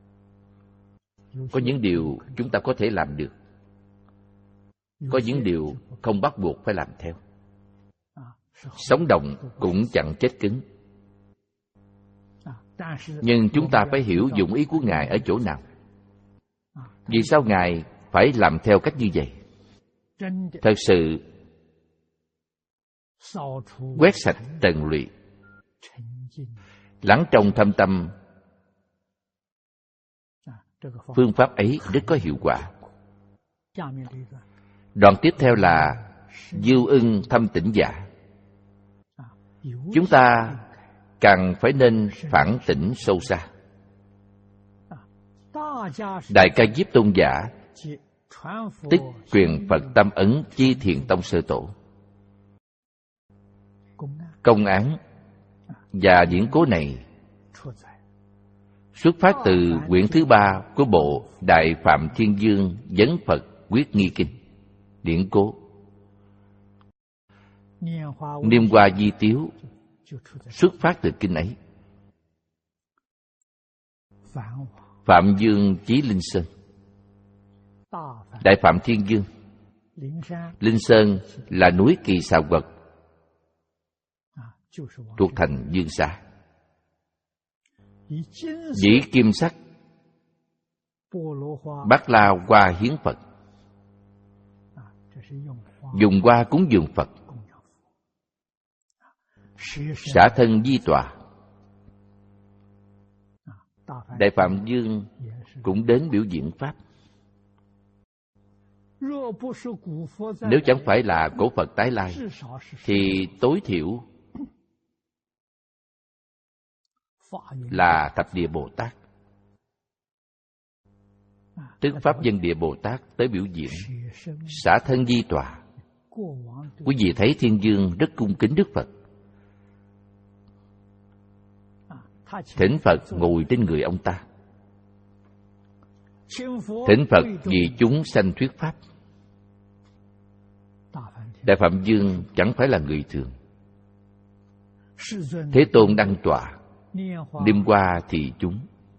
Speaker 1: có những điều chúng ta có thể làm được, có những điều không bắt buộc phải làm theo. Sống động cũng chẳng chết cứng. Nhưng chúng ta phải hiểu dụng ý của Ngài ở chỗ nào. Vì sao Ngài phải làm theo cách như vậy? Thật sự quét sạch trần lụy, lắng trong thâm tâm, phương pháp ấy rất có hiệu quả. Đoạn tiếp theo là Diêu ưng thâm tĩnh giả. Chúng ta càng phải nên phản tỉnh sâu xa. Đại Ca Diếp tôn giả tức truyền Phật Tam Ấn Chi Thiền Tông Sơ Tổ. Công án và điển cố này xuất phát từ quyển thứ ba của bộ Đại Phạm Thiên Dương Vấn Phật Quyết Nghi Kinh. Điển cố Niêm Hoa Di Tiếu xuất phát từ kinh ấy. Phạm Dương Chí Linh Sơn. Đại Phạm Thiên Dương Linh Sơn là núi Kỳ Xà Quật thuộc thành Dương Xá. Dĩ kim sắc bát la hoa hiến Phật, dùng hoa cúng dường Phật. Xả thân di tọa. Đại Phạm Dương cũng đến biểu diễn Pháp. Nếu chẳng phải là cổ Phật tái lai, thì tối thiểu là Thập Địa Bồ Tát, tức Pháp Dân Địa Bồ Tát tới biểu diễn. Xả thân di tọa. Quý vị thấy Thiên Dương rất cung kính Đức Phật, thỉnh Phật ngồi trên người ông ta, thỉnh Phật vì chúng sanh thuyết Pháp. Đại Phạm Dương chẳng phải là người thường. Thế Tôn đăng tọa, Niêm Hoa thị chúng.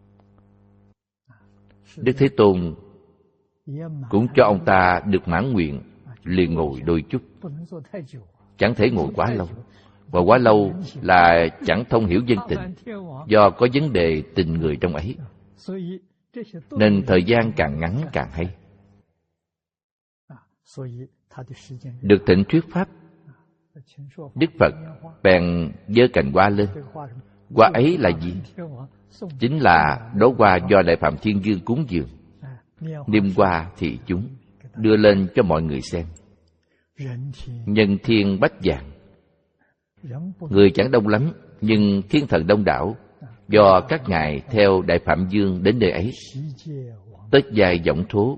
Speaker 1: Đức Thế Tôn cũng cho ông ta được mãn nguyện, liền ngồi đôi chút, chẳng thể ngồi quá lâu. Và quá lâu là chẳng thông hiểu dân tình, do có vấn đề tình người trong ấy, nên thời gian càng ngắn càng hay. Được thịnh thuyết Pháp, Đức Phật bèn giơ cành hoa lên. Hoa ấy là gì? Chính là đóa hoa do Đại Phạm Thiên Dương cúng dường. Niêm Hoa thị chúng, đưa lên cho mọi người xem. Nhân thiên bách vạn. Người chẳng đông lắm, nhưng thiên thần đông đảo, do các ngài theo Đại Phạm Dương đến nơi ấy. Tất dài giọng thố.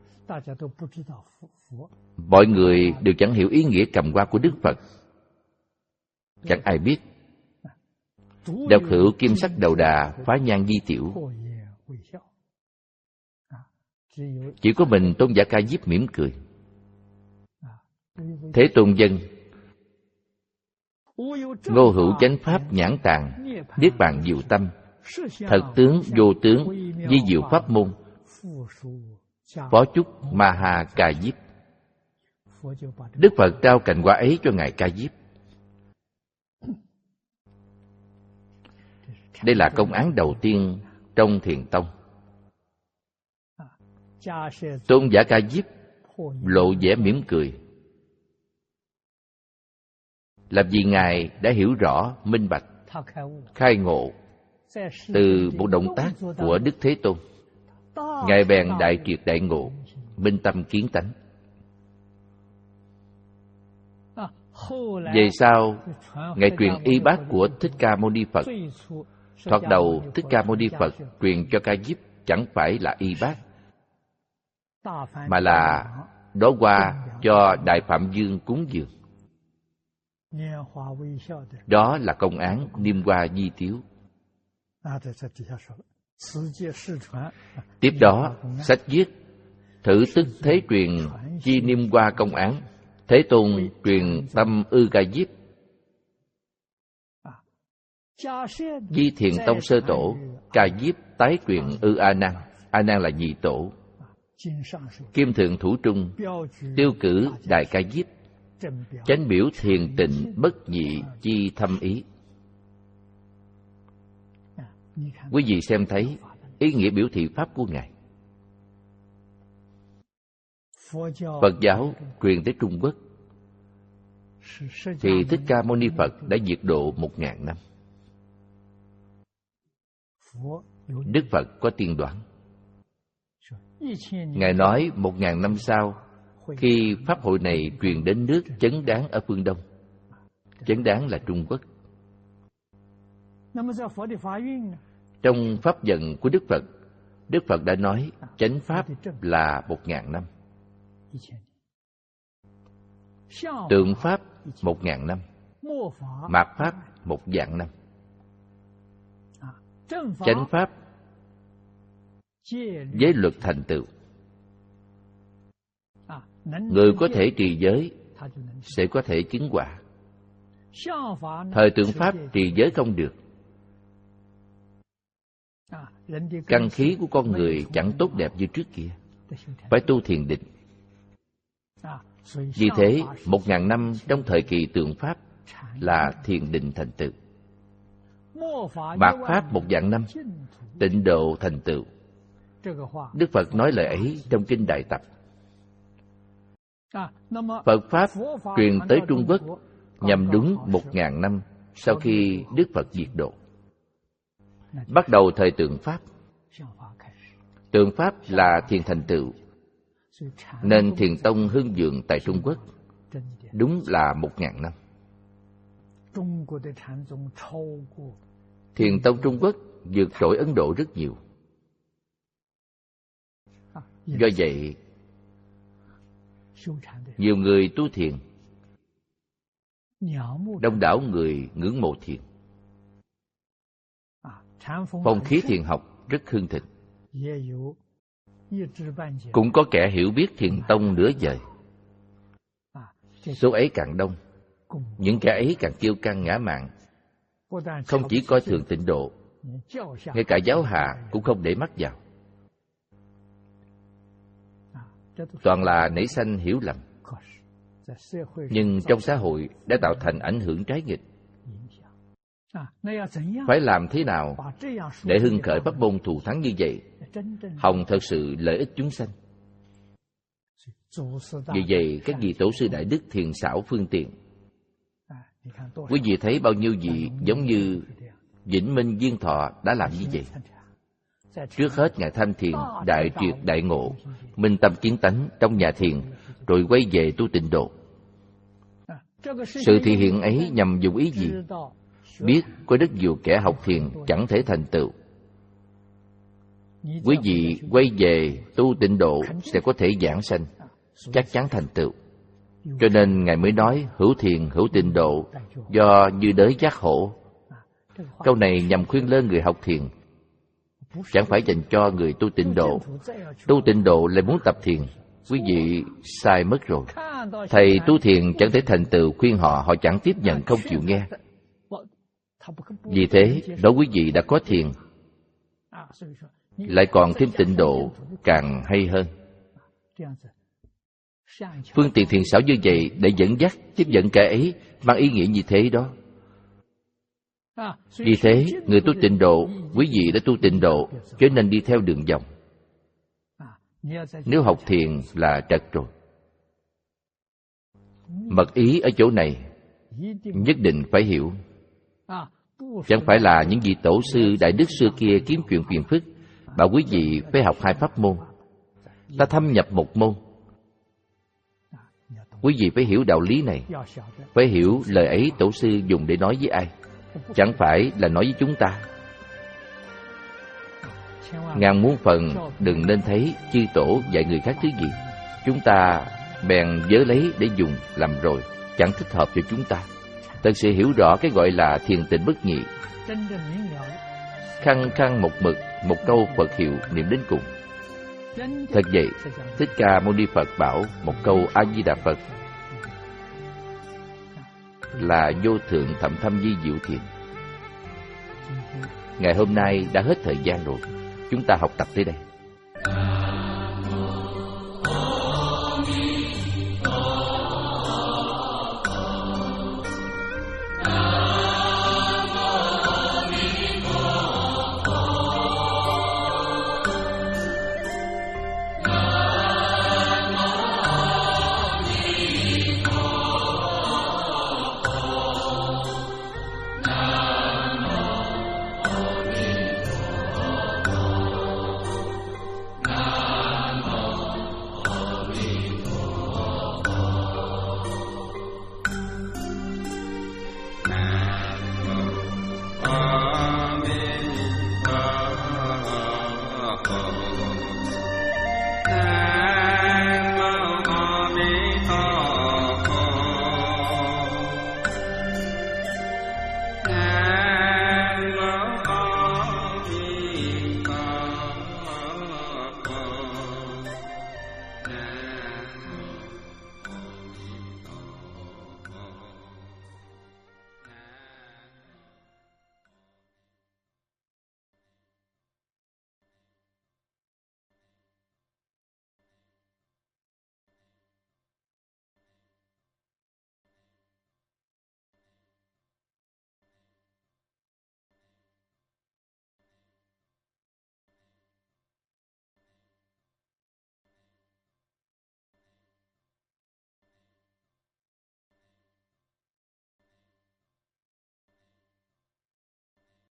Speaker 1: Mọi người đều chẳng hiểu ý nghĩa cầm hoa của Đức Phật. Chẳng ai biết. Độc hữu kim sắc đầu đà phá nhan di tiểu. Chỉ có mình Tôn giả Ca Diếp mỉm cười. Thế Tôn dân ngô hữu chánh pháp nhãn tàng, niết bàn diệu tâm, thật tướng vô tướng, di diệu pháp môn, phó chúc Ma Ha Ca Diếp. Đức Phật trao cành hoa ấy cho ngài Ca Diếp. Đây là công án đầu tiên trong Thiền Tông. Tôn giả Ca Diếp lộ vẻ mỉm cười, làm vì ngài đã hiểu rõ, minh bạch, khai ngộ từ một động tác của Đức Thế Tôn. Ngài bèn đại triệt đại ngộ, minh tâm kiến tánh. Về sau, ngài truyền y bát của Thích Ca Mâu Ni Phật. Thoạt đầu Thích Ca Mâu Ni Phật truyền cho Ca Diếp chẳng phải là y bát, mà là đóa hoa cho Đại Phạm Dương cúng dường. Đó là công án Niêm Hoa Di Tiếu. Tiếp đó, sách viết thử tức thế truyền chi Niêm Hoa công án. Thế Tôn truyền tâm ư Ca Diếp. Di Thiền Tông Sơ Tổ, Ca Diếp tái truyền ư A Nan. A Nan là nhị tổ. Kim Thượng Thủ Trung tiêu cử Đại Ca Diếp, chánh biểu thiền tịnh bất nhị chi thâm ý. Quý vị xem thấy ý nghĩa biểu thị Pháp của Ngài. Phật giáo truyền tới Trung Quốc thì Thích Ca Mâu Ni Phật đã diệt độ một ngàn năm. Đức Phật có tiên đoán. Ngài nói một ngàn năm sau, khi Pháp hội này truyền đến nước Chấn Đán ở phương Đông. Chấn Đán là Trung Quốc. Trong Pháp vận của Đức Phật, Đức Phật đã nói chánh Pháp là một ngàn năm. Tượng Pháp một ngàn năm. Mạt Pháp một vạn năm. Chánh Pháp giới luật thành tựu. Người có thể trì giới sẽ có thể chứng quả. Thời tượng Pháp trì giới không được. Căn khí của con người chẳng tốt đẹp như trước kia, phải tu thiền định. Vì thế, một ngàn năm trong thời kỳ tượng Pháp là thiền định thành tựu. Mạt Pháp một vạn năm, tịnh độ thành tựu. Đức Phật nói lời ấy trong Kinh Đại Tập. Phật Pháp truyền tới Trung Quốc nhằm đúng một ngàn năm sau khi Đức Phật diệt độ. Bắt đầu thời tượng Pháp. Tượng Pháp là thiền thành tựu, nên Thiền Tông hưng vượng tại Trung Quốc đúng là một ngàn năm. Thiền Tông Trung Quốc vượt trội Ấn Độ rất nhiều. Do vậy, nhiều người tu thiền, đông đảo người ngưỡng mộ thiền. Phong khí thiền học rất hưng thịnh. Cũng có kẻ hiểu biết Thiền Tông nửa vời. Số ấy càng đông, những kẻ ấy càng kiêu căng ngã mạn, không chỉ coi thường tịnh độ, ngay cả giáo hạ cũng không để mắt vào. Toàn là nảy sanh hiểu lầm. Nhưng trong xã hội đã tạo thành ảnh hưởng trái nghịch. Phải làm thế nào để hưng khởi pháp môn thù thắng như vậy, hòng thật sự lợi ích chúng sanh? Vì vậy, các vị tổ sư đại đức thiền xảo phương tiện. Quý vị thấy bao nhiêu vị giống như Vĩnh Minh Viên Thọ đã làm như vậy. Trước hết Ngài tham thiền, đại triệt đại ngộ, minh tâm kiến tánh trong nhà thiền, rồi quay về tu tịnh độ. Sự thị hiện ấy nhằm dùng ý gì? Biết có rất nhiều kẻ học thiền chẳng thể thành tựu. Quý vị quay về tu tịnh độ sẽ có thể giảng sanh, chắc chắn thành tựu. Cho nên Ngài mới nói hữu thiền hữu tịnh độ, do như đới giác hổ. Câu này nhằm khuyên lơn người học thiền, chẳng phải dành cho người tu tịnh độ. Tu tịnh độ lại muốn tập thiền, quý vị sai mất rồi. Thầy tu thiền chẳng thể thành tựu, khuyên họ, họ chẳng tiếp nhận, không chịu nghe. Vì thế, nếu quý vị đã có thiền, lại còn thêm tịnh độ, càng hay hơn. Phương tiện thiền xảo như vậy để dẫn dắt, tiếp dẫn kẻ ấy, mang ý nghĩa như thế đó. Vì thế, người tu tịnh độ, quý vị đã tu tịnh độ, cho nên đi theo đường vòng. Nếu học thiền là trật rồi. Mật ý ở chỗ này nhất định phải hiểu. Chẳng phải là những vị tổ sư đại đức xưa kia kiếm chuyện phiền phức, bảo quý vị phải học hai pháp môn. Ta thâm nhập một môn. Quý vị phải hiểu đạo lý này, phải hiểu lời ấy tổ sư dùng để nói với ai, chẳng phải là nói với chúng ta. Ngàn muôn phần đừng nên thấy chư tổ dạy người khác thứ gì, chúng ta bèn vớ lấy để dùng làm rồi, chẳng thích hợp cho chúng ta. Thật sự hiểu rõ cái gọi là thiền tịnh bất nhị, khăng khăng một mực một câu Phật hiệu niệm đến cùng. Thật vậy, Thích Ca Mâu Ni Phật bảo một câu A Di Đà Phật là vô thượng thậm thâm vi diệu thiền. Ngày hôm nay đã hết thời gian rồi, chúng ta học tập tới đây.
Speaker 2: Phật.